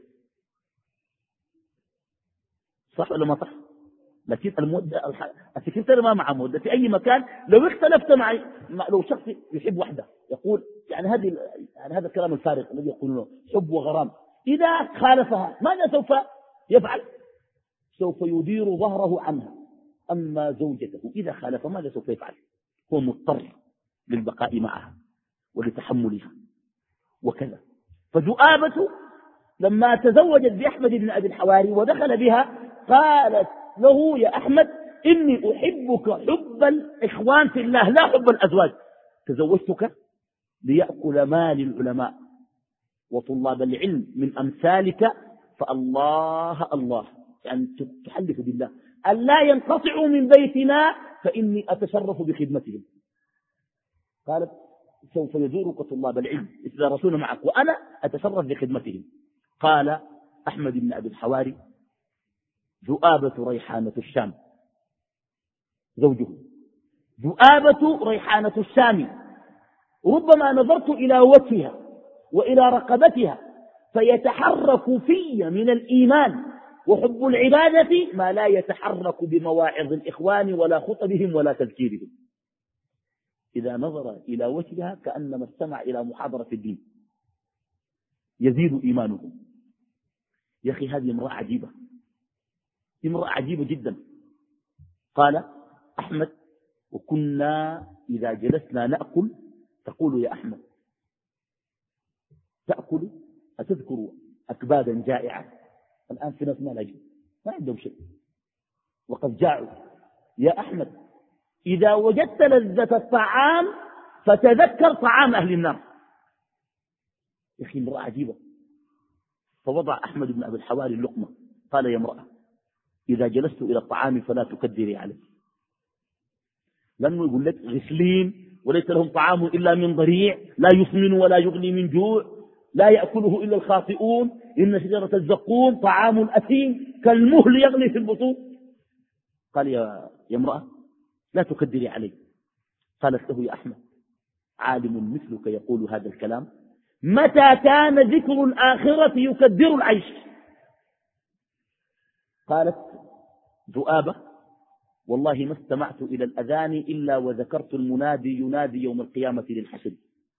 صح ولا ما صح؟ لكن المودة السكرتيرة ما مع مودة في أي مكان. لو اختلفت معي مع لو شخص يحب واحدة يقول يعني هذه يعني هذا الكلام الفارغ الذي يقولونه حب وغرام، إذا خالفها ماذا سوف يفعل؟ سوف يدير ظهره عنها. أما زوجته إذا خالف ماذا سوف يفعل؟ هو مضطر للبقاء معها ولتحملها وكذا. فذؤابة لما تزوجت بأحمد بن أبي الحواري ودخل بها قالت له يا أحمد إني أحبك حب الإخوان في الله لا حب الأزواج، تزوجتك ليأكل مال العلماء وطلاب العلم من أمثالك، فالله الله يعني تحلف بالله أن لا ينقطعوا من بيتنا فإني أتشرف بخدمتهم. قالت سوف يزورك طلاب العلم يتدارسون معك وأنا أتشرف بخدمتهم. قال أحمد بن أبي الحواري ذؤابة ريحانة الشام، زوجه ذؤابة ريحانة الشام، ربما نظرت إلى وجهها وإلى رقبتها فيتحرك في من الإيمان وحب العبادة ما لا يتحرك بمواعظ الإخوان ولا خطبهم ولا تذكيرهم. إذا نظر إلى وجهها كأنما استمع إلى محاضرة الدين يزيد إيمانه. يا أخي هذه امرأة عجيبة، امرأة عجيبة جدا. قال أحمد وكنا إذا جلسنا نأكل تقول يا أحمد تأكل أتذكر أكبادا جائعة. الآن في ناس ما لاجئ ما عندهم شيء وقد جاعوا. يا أحمد إذا وجدت لذة الطعام فتذكر طعام أهل النار. يا أخي امرأة عجيبة. فوضع أحمد بن أبي الحواري اللقمة، قال يا امرأة إذا جلست إلى الطعام فلا تكدري عليه، لأنه يقول لك غسلين وليس لهم طعام إلا من ضريع لا يسمن ولا يغني من جوع لا يأكله إلا الخاطئون، إن شجرة الزقوم طعام أثيم كالمهل يغلي في البطون. قال يا يا امرأة لا تكدري عليه. قالت له يا أحمد عالم مثلك يقول هذا الكلام، متى كان ذكر الآخرة يكدر العيش؟ قالت ذؤابة والله ما استمعت إلى الأذان إلا وذكرت المنادي ينادي يوم القيامة للحسد.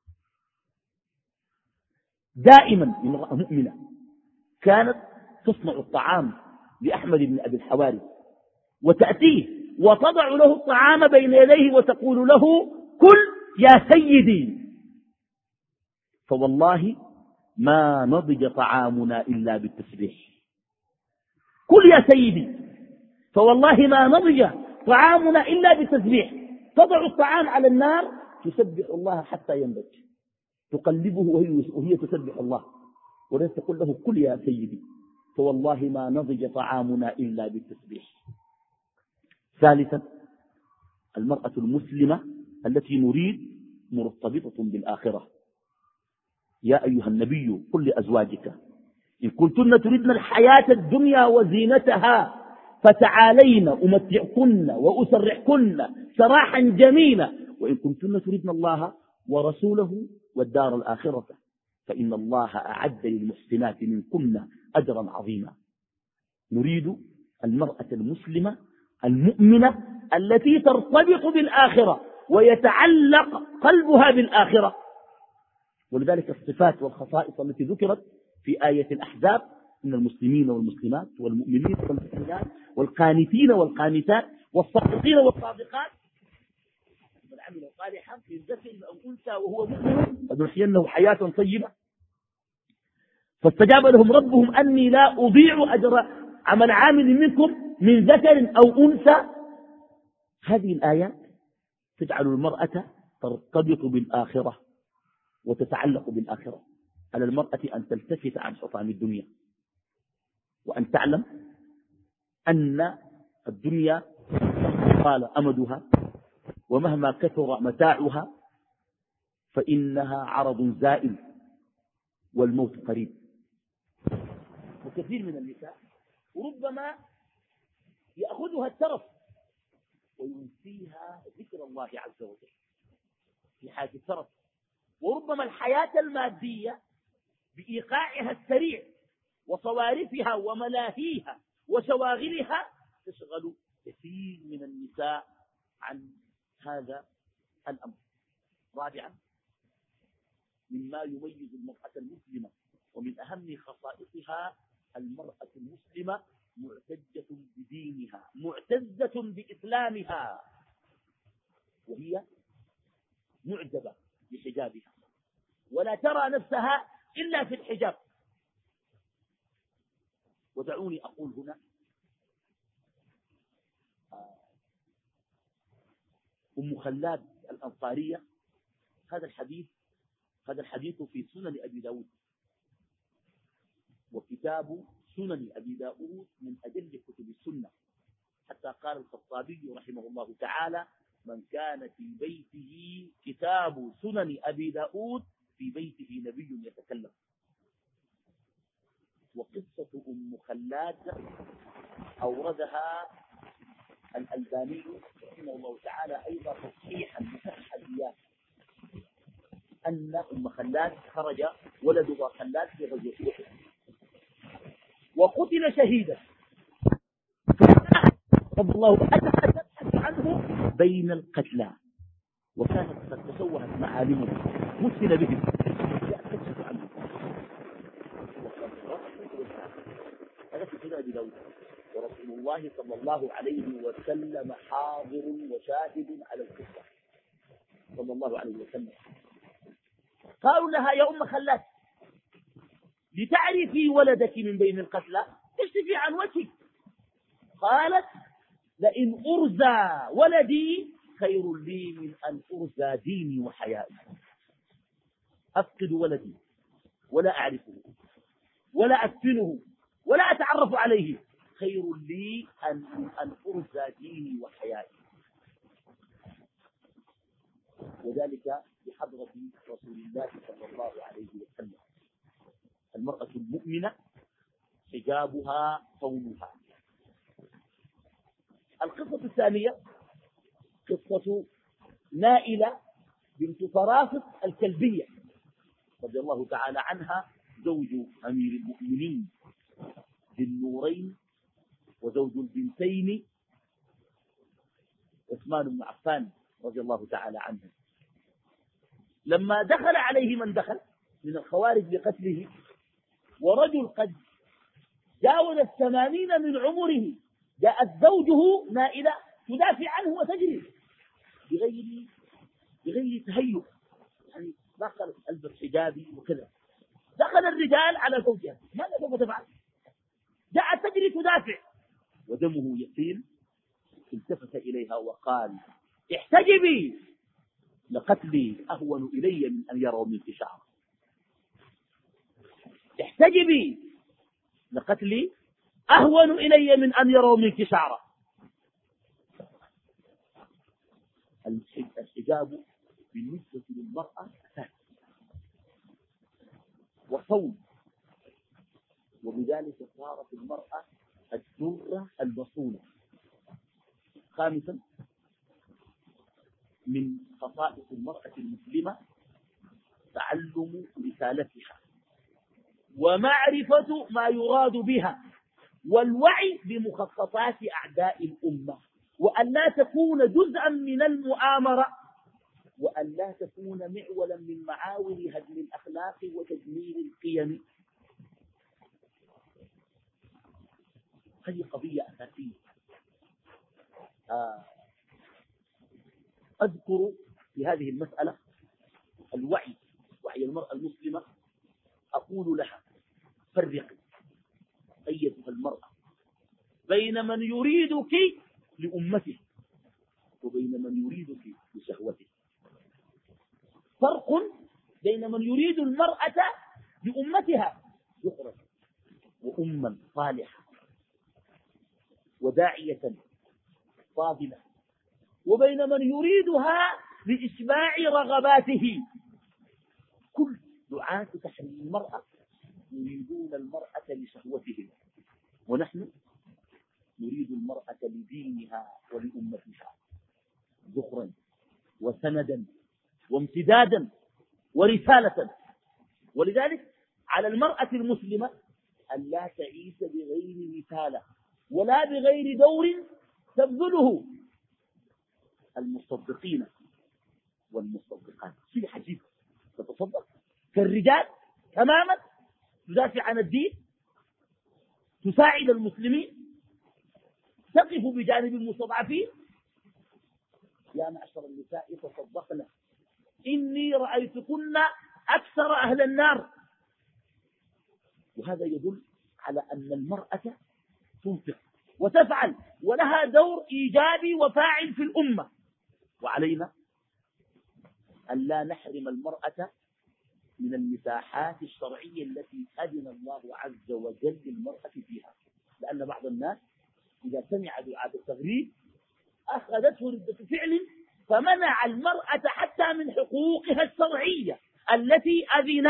دائما امرأة مؤمنة كانت تصنع الطعام لأحمد بن أبي الحواري وتأتيه وتضع له الطعام بين يديه وتقول له كل يا سيدي، فوالله ما نضج طعامنا إلا بالتسبيح. كل يا سيدي، فوالله ما نضج طعامنا إلا بالتسبيح. تضع الطعام على النار تسبح الله حتى ينضج، تقلبه وهي, وهي تسبح الله، ولن تقول له كل يا سيدي، فوالله ما نضج طعامنا إلا بالتسبيح. ثالثا المرأة المسلمة التي نريد مرتبطة بالآخرة. يا أيها النبي قل لأزواجك إن كنتن تردن الحياة الدنيا وزينتها فتعالين أمتعكن وأسرحكن سراحا جميلا، وإن كنتن تردن الله ورسوله والدار الآخرة فإن الله أعد للمحسنات منكن أجرا عظيما. نريد المرأة المسلمة المؤمنة التي ترتبط بالآخرة ويتعلق قلبها بالآخرة. ولذلك الصفات والخصائص التي ذكرت في آية الأحزاب من المسلمين والمسلمات والمؤمنين والمؤمنات والقانتين والقانتات والصادقين والصادقات من عمل صالحا في ذكر أو أنثى وهو مؤمن فنحيينه حياة طيبة. فاستجاب لهم ربهم أني لا أضيع أجر عمل عامل منكم من ذكر أو أنثى. هذه الآيات تجعل المرأة ترتبط بالآخرة وتتعلق بالآخرة. على المرأة أن تلتفت عن حطام الدنيا وأن تعلم أن الدنيا طال أمدها ومهما كثر متاعها فإنها عرض زائل والموت قريب. وكثير من النساء وربما يأخذها الترف وينسيها ذكر الله عز وجل في حاجة الترف، وربما الحياة المادية بإيقاعها السريع وصوارفها وملاهيها وشواغلها تشغل كثير من النساء عن هذا الأمر. رابعا مما يميز المرأة المسلمة ومن أهم خصائصها المرأة المسلمة معتزة بدينها معتزة بإسلامها، وهي معجبة بحجابها ولا ترى نفسها إلا في الحجاب. ودعوني أقول هنا أم خلاد الأنصارية، هذا الحديث هذا الحديث في سنن أبي داود، وكتاب سنن أبي داود من أجل كتب السنة، حتى قال الخطابي رحمه الله تعالى من كان في بيته كتاب سنن أبي داود في بيته نبي يتكلم. وقصة أم خلاد أوردها الألباني رحمه الله تعالى أيضا تصحيحا لأحاديث أن أم خلاد خرج ولدها خلاد في غزوة أحد وقتل شهيدا، رضي الله عنها تبحث عنه بين القتلى وكانت قد تشوهت معالمه مثل بهم تبحث عنه. هذا في سنن أبي داود، ورسول الله صلى الله عليه وسلم حاضر وشاهد على القصة صلى الله عليه وسلم. قالوا لها يا أم خلاد لتعرفي ولدك من بين القتلى اكشفي عن وجهك. قالت لئن أرزى ولدي خير لي من أن أرزى ديني وحيائي. أفقد ولدي ولا أعرفه ولا أدفنه ولا أتعرف عليه خير لي أن أن أرزى ديني وحياتي. وذلك بحضرة رسول الله صلى الله عليه وسلم. المرأة المؤمنة حجابها صونها. القصة الثانية قصة نائلة بنت فرافط الكلبية رضي الله تعالى عنها، زوج أمير المؤمنين ذي النورين وزوج البنتين عثمان بن عفان رضي الله تعالى عنه. لما دخل عليه من دخل من الخوارج لقتله، ورجل قد جاوز الثمانين من عمره، جاءت زوجه نائلة تدافع عنه وتجري بغير بغير تهيؤ، يعني ما قالت ألبس حجابي وكذا. دخل الرجال على زوجها، ماذا سوف تفعل؟ جاءت تجري تدافع ودمه يسيل. التفت إليها وقال: احتجبي، لقتلي أهون إلي من أن يروا منك شعرا. احتجبي، لقتلي أهون إلي من أن يروا منك شعرا. الحجاب بالنسبة للمرأة أساس وصون، وبذلك صارت المرأة الدرة المصونة. خامسا، من خصائص المرأة المسلمة تعلم رسالتها ومعرفة ما يراد بها والوعي بمخططات أعداء الأمة، وأن لا تكون جزءا من المؤامرة، وأن لا تكون معولا من معاول هدم الأخلاق وتدمير القيم. هذه قضية أساسية. آه أذكر في هذه المسألة الوعي، وعي المرأة المسلمة. أقول لها: فرقي أيتها المرأة بين من يريدك لأمته وبين من يريدك لشهوته. فرق بين من يريد المرأة لأمتها ذكرا وأما صالحة وداعية فاضلة، وبين من يريدها لإشباع رغباته. كل دعاة تحريم المرأة يريدون المرأة لشهوتهم، ونحن نريد المرأة لدينها ولأمتها ذخرا وسندا وامتدادا ورسالة. ولذلك على المرأة المسلمة أن لا تعيش بغير رسالة ولا بغير دور تبذله. المصدقين والمصدقات شيء عجيب، تتصدق كالرجال تماما، تدافع عن الدين، تساعد المسلمين، تقف بجانب المستضعفين. يا معشر النساء تصدقن إني رأيتكن أكثر أهل النار. وهذا يدل على أن المرأة تنفق وتفعل ولها دور إيجابي وفاعل في الأمة، وعلينا أن لا نحرم المرأة من المساحات الشرعية التي أذن الله عز وجل للمرأة فيها. لأن بعض الناس إذا سمع دعاة التغريب أخذته ردة فعل فمنع المرأة حتى من حقوقها الشرعية التي أذن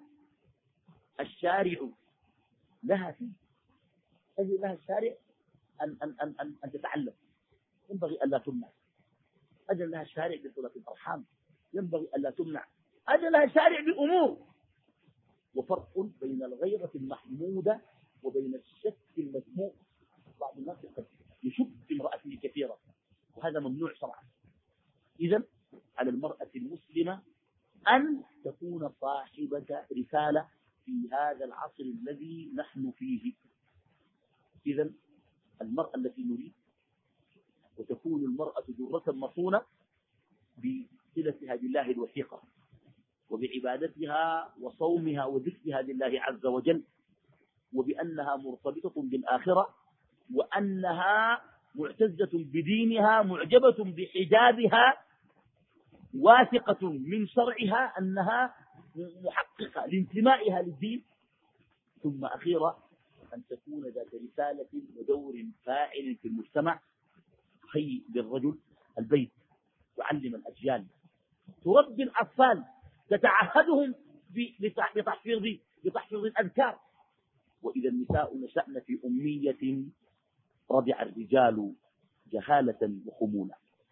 الشارع لها فيه. أذن لها الشارع أن, أن, أن, أن, أن تتعلم، ينبغي ألا تمنع. أذن لها الشارع بصلة الأرحام، ينبغي ألا تمنع. أذن لها الشارع بأمور. وفرق بين الغيرة المحمودة وبين الشك المذموم. بعض الناس قد يشك امرأته كثيرا، وهذا ممنوع شرعا. إذن على المرأة المسلمة أن تكون صاحبة رسالة في هذا العصر الذي نحن فيه. إذن المرأة التي نريد وتكون المرأة درة مصونة بصلتها بالله الوثيقة وبعبادتها وصومها وذكرها لله عز وجل، وبأنها مرتبطة بالآخرة، وأنها معتزة بدينها معجبة بحجابها، واثقة من شرعها أنها محققة لانتمائها للدين، ثم أخيرا أن تكون ذات رسالة ودور فاعل في المجتمع، تهيئ للرجل البيت، تعلم الأجيال، تربي الأطفال، تتعهدهم بتحفيظ بتحفيظ الأذكار. وإذا النساء نشأن في أمية رضع الرجال جهالة وخمولة.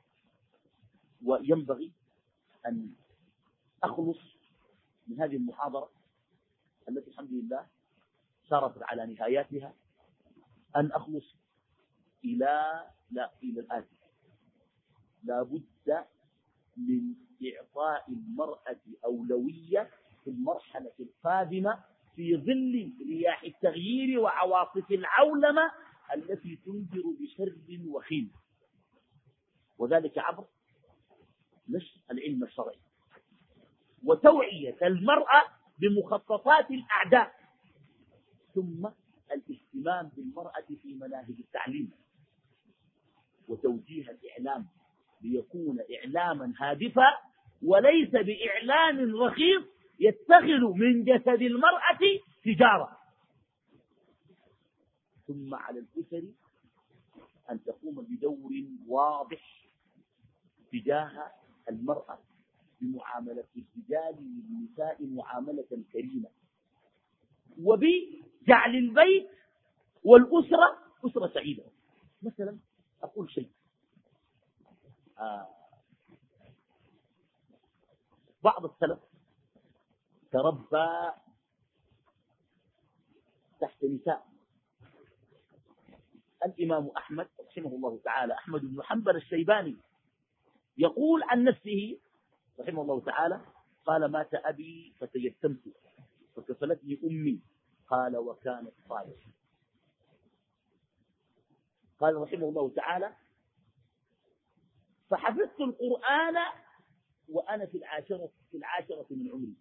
وينبغي أن أخلص من هذه المحاضرة التي الحمد لله سارت على نهاياتها، أن أخلص إلى لا إلى الآتي: لا بد من إعطاء المرأة أولوية في المرحلة القادمة في ظل رياح التغيير وعواصف العولمة التي تنذر بشر وخيم، وذلك عبر نشر العلم الشرعي وتوعية المرأة بمخططات الأعداء، ثم الاهتمام بالمرأة في مناهج التعليم وتوجيه الإعلام ليكون إعلاما هادفا وليس بإعلام رخيص يتخذ من جسد المرأة تجارة. ثم على الأسر أن تقوم بدور واضح تجاه المرأة بمعاملة الرجال للنساء معاملة كريمة، وبجعل البيت والأسرة أسرة سعيدة. مثلا أقول شيء، آه بعض السلف تربى تحت نساء. الإمام أحمد رحمه الله تعالى، أحمد بن حنبل الشيباني، يقول عن نفسه رحمه الله تعالى: قال: مات أبي فتيتمت فكفلتني أمي، قال: وكانت صالحة. قال رحمه الله تعالى: فحفظت القرآن وأنا في العاشرة في العاشرة من عمري،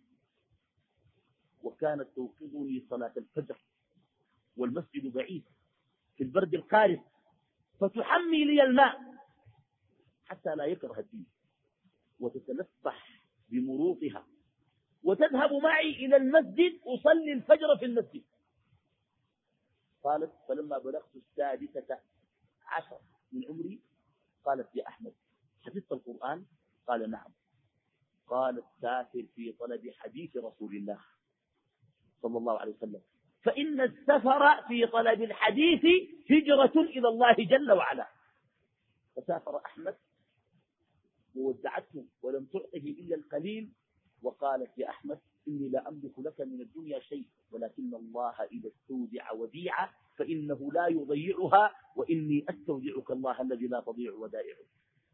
وكانت توقظني صلاة الفجر والمسجد بعيد في البرد القارس، فتحمي لي الماء حتى لا يكره الدين، وتتلفح بمروطها، وتذهب معي إلى المسجد أصلي الفجر في المسجد. قالت: فلما بلغت السادسة عشر من عمري قالت: يا أحمد، حفظت القرآن؟ قال: نعم. قالت: سافر في طلب حديث رسول الله صلى الله عليه وسلم، فإن السفر في طلب الحديث هجرة إلى الله جل وعلا. فسافر أحمد وودعته ولم تعطه إلا القليل، وقالت: يا أحمد، إني لا أملك لك من الدنيا شيء، ولكن الله إذا استودع وديعة فإنه لا يضيعها، وإني أستودعك الله الذي لا تضيع ودائعه.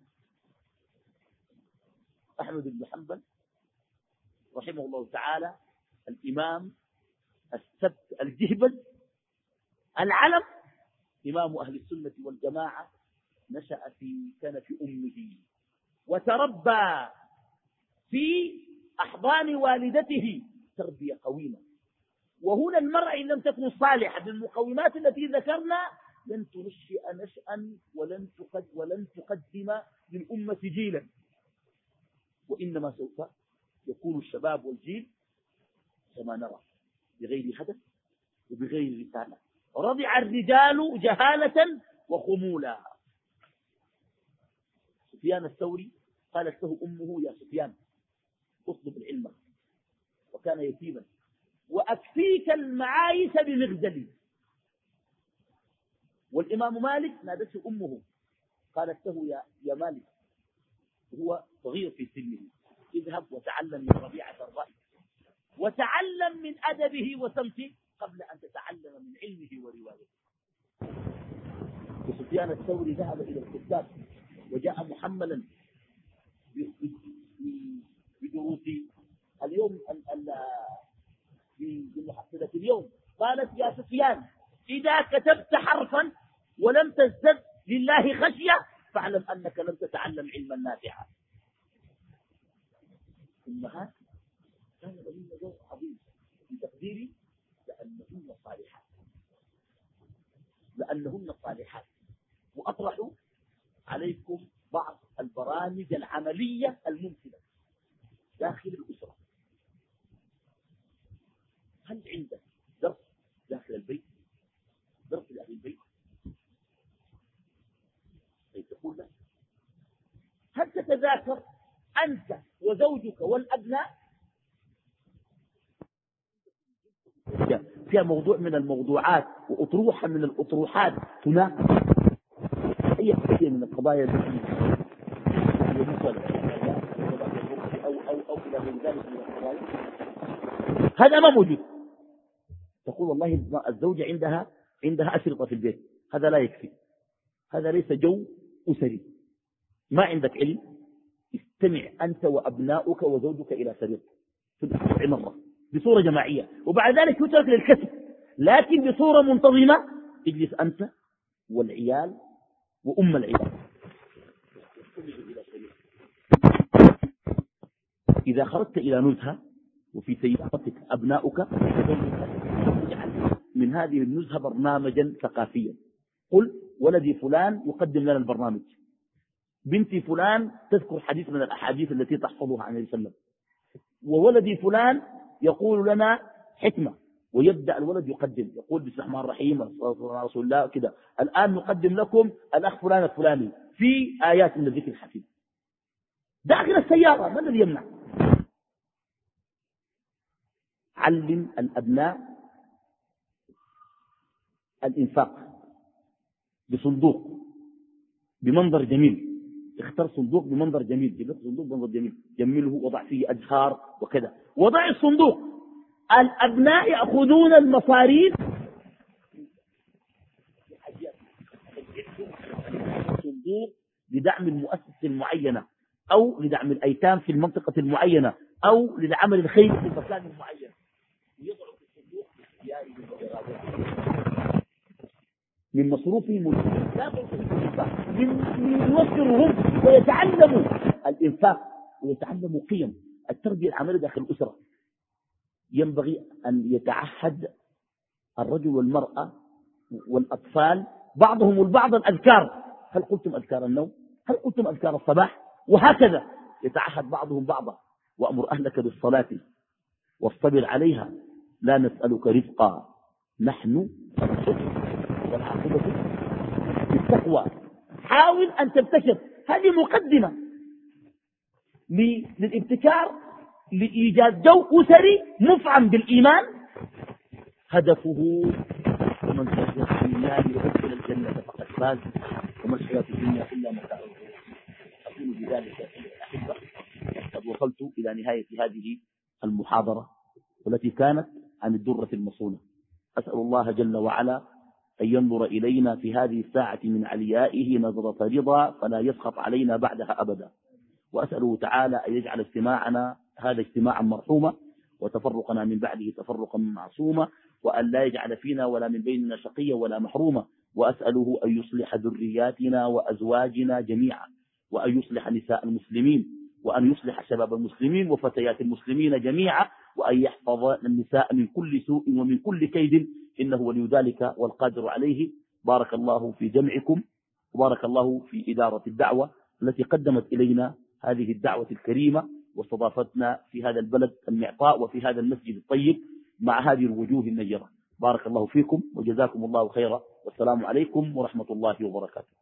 أحمد بن حنبل رحمه الله تعالى، الإمام السبت الجهبل العلم، إمام أهل السنة والجماعة، نشأ في كنف أمه وتربى في أحضان والدته تربية قويمة. وهنا المرأة إن لم تكن صالحة بالمقومات التي ذكرنا لن تنشئ نشأ ولن ولن تقدم للأمة جيلا، وإنما سوف يكون الشباب والجيل كما نرى بغير هدف وبغير رسالة. رضع الرجال جهالة وخمولا. سفيان الثوري قالت له أمه: يا سفيان، اطلب العلم، وكان يتيما، وأكفيك المعايش بمغزل. والإمام مالك نادته أمه قالت له: يا يا مالك، هو صغير في سنه، اذهب وتعلم من ربيعة الرأي، وتعلم من أدبه وسمته قبل أن تتعلم من علمه وروايته. وسفيان الثوري ذهب إلى الكتاب وجاء محملا بدروس اليوم بمحصلة اليوم. قالت: يا سفيان، إذا كتبت حرفا ولم تزدد لله خشية فاعلم أنك لم تتعلم علما نافعا. أمهات كان لهن دور عظيم في تقديري، لأنهن صالحات لأنهن صالحات وأطرح عليكم بعض البرامج العملية الممكنة داخل الأسرة. هل عندك درس داخل البيت، درس لأهل البيت؟ تقول لا. هل تتذاكر أنت وزوجك والأبناء؟ فيها موضوع من الموضوعات وأطروحة من الأطروحات تناقش أي قضية من القضايا أو أو أو إلى غير ذلك من القضايا، هذا ما موجود. تقول والله الزوجة عندها عندها أشرطة في البيت، هذا لا يكفي، هذا ليس جو أسري. ما عندك علم، استمع أنت وأبناؤك وزوجك إلى شريط في الأسبوع مرة بصورة جماعية، وبعد ذلك يترك للكسب، لكن بصورة منتظمة. اجلس أنت والعيال وأم العيال. إذا خرجت إلى نزهة وفي سيارتك أبناؤك اجعل من هذه النزهة برنامجا ثقافيا. قل ولدي فلان يقدم لنا البرنامج، بنتي فلان تذكر حديث من الأحاديث التي تحفظها عن النبي صلى الله عليه وسلم، وولدي فلان يقول لنا حكمة، ويبدأ الولد يقدم يقول بسم الله الرحمن الرحيم رسول الله كده. الآن نقدم لكم الأخ فلان الفلاني في آيات من الذكر الحكيم داخل السيارة. ما الذي يمنع؟ علم الأبناء الإنفاق بصندوق بمنظر جميل. اختر صندوق بمنظر جميل، جيب لك صندوق بمنظر جميل، جمله وضع فيه أزهار وكذا، وضع الصندوق. الأبناء يأخذون المصاريف صندوق لدعم المؤسسة المعينة أو لدعم الأيتام في المنطقة المعينة أو للعمل الخيري في المكان المعين، يضعوا في الصندوق من مصروفهم من يوفرهم ويتعلموا الإنفاق ويتعلموا قيم التربية العملية داخل الأسرة. ينبغي أن يتعهد الرجل والمرأة والأطفال بعضهم البعض الأذكار. هل قلتم أذكار النوم؟ هل قلتم أذكار الصباح؟ وهكذا يتعهد بعضهم بعضا. وأمر أهلك بالصلاة واصطبر عليها لا نسألك رزقا نحن والعاقبة بالتقوى. حاول أن تبتكر. هذه مقدمة للابتكار لإيجاد جو أسري مفعم بالإيمان. هدفه ومن تشرح في النار وأدخل الجنة فقد فاز وما الحياة الدنيا إلا متاع الغرور. أقول بذلك أحبة قد وصلت إلى نهاية هذه المحاضرة والتي كانت عن الدرة المصونة. أسأل الله جل وعلا أن ينظر إلينا في هذه الساعة من عليائه نظرة رضا فلا يسخط علينا بعدها أبدا. وأسأله تعالى أن يجعل اجتماعنا هذا اجتماعا مرحوما وتفرقنا من بعده تفرقا معصوما، وأن لا يجعل فينا ولا من بيننا شقيا ولا محروما. وأسأله أن يصلح ذرياتنا وأزواجنا جميعا، وأن يصلح نساء المسلمين، وأن يصلح شباب المسلمين وفتيات المسلمين جميعا، وأن يحفظ النساء من كل سوء ومن كل كيد، إنه ولي ذلك والقادر عليه. بارك الله في جمعكم وبارك الله في إدارة الدعوة التي قدمت إلينا هذه الدعوة الكريمة واستضافتنا في هذا البلد المعطاء وفي هذا المسجد الطيب مع هذه الوجوه النيرة. بارك الله فيكم وجزاكم الله خيرا، والسلام عليكم ورحمة الله وبركاته.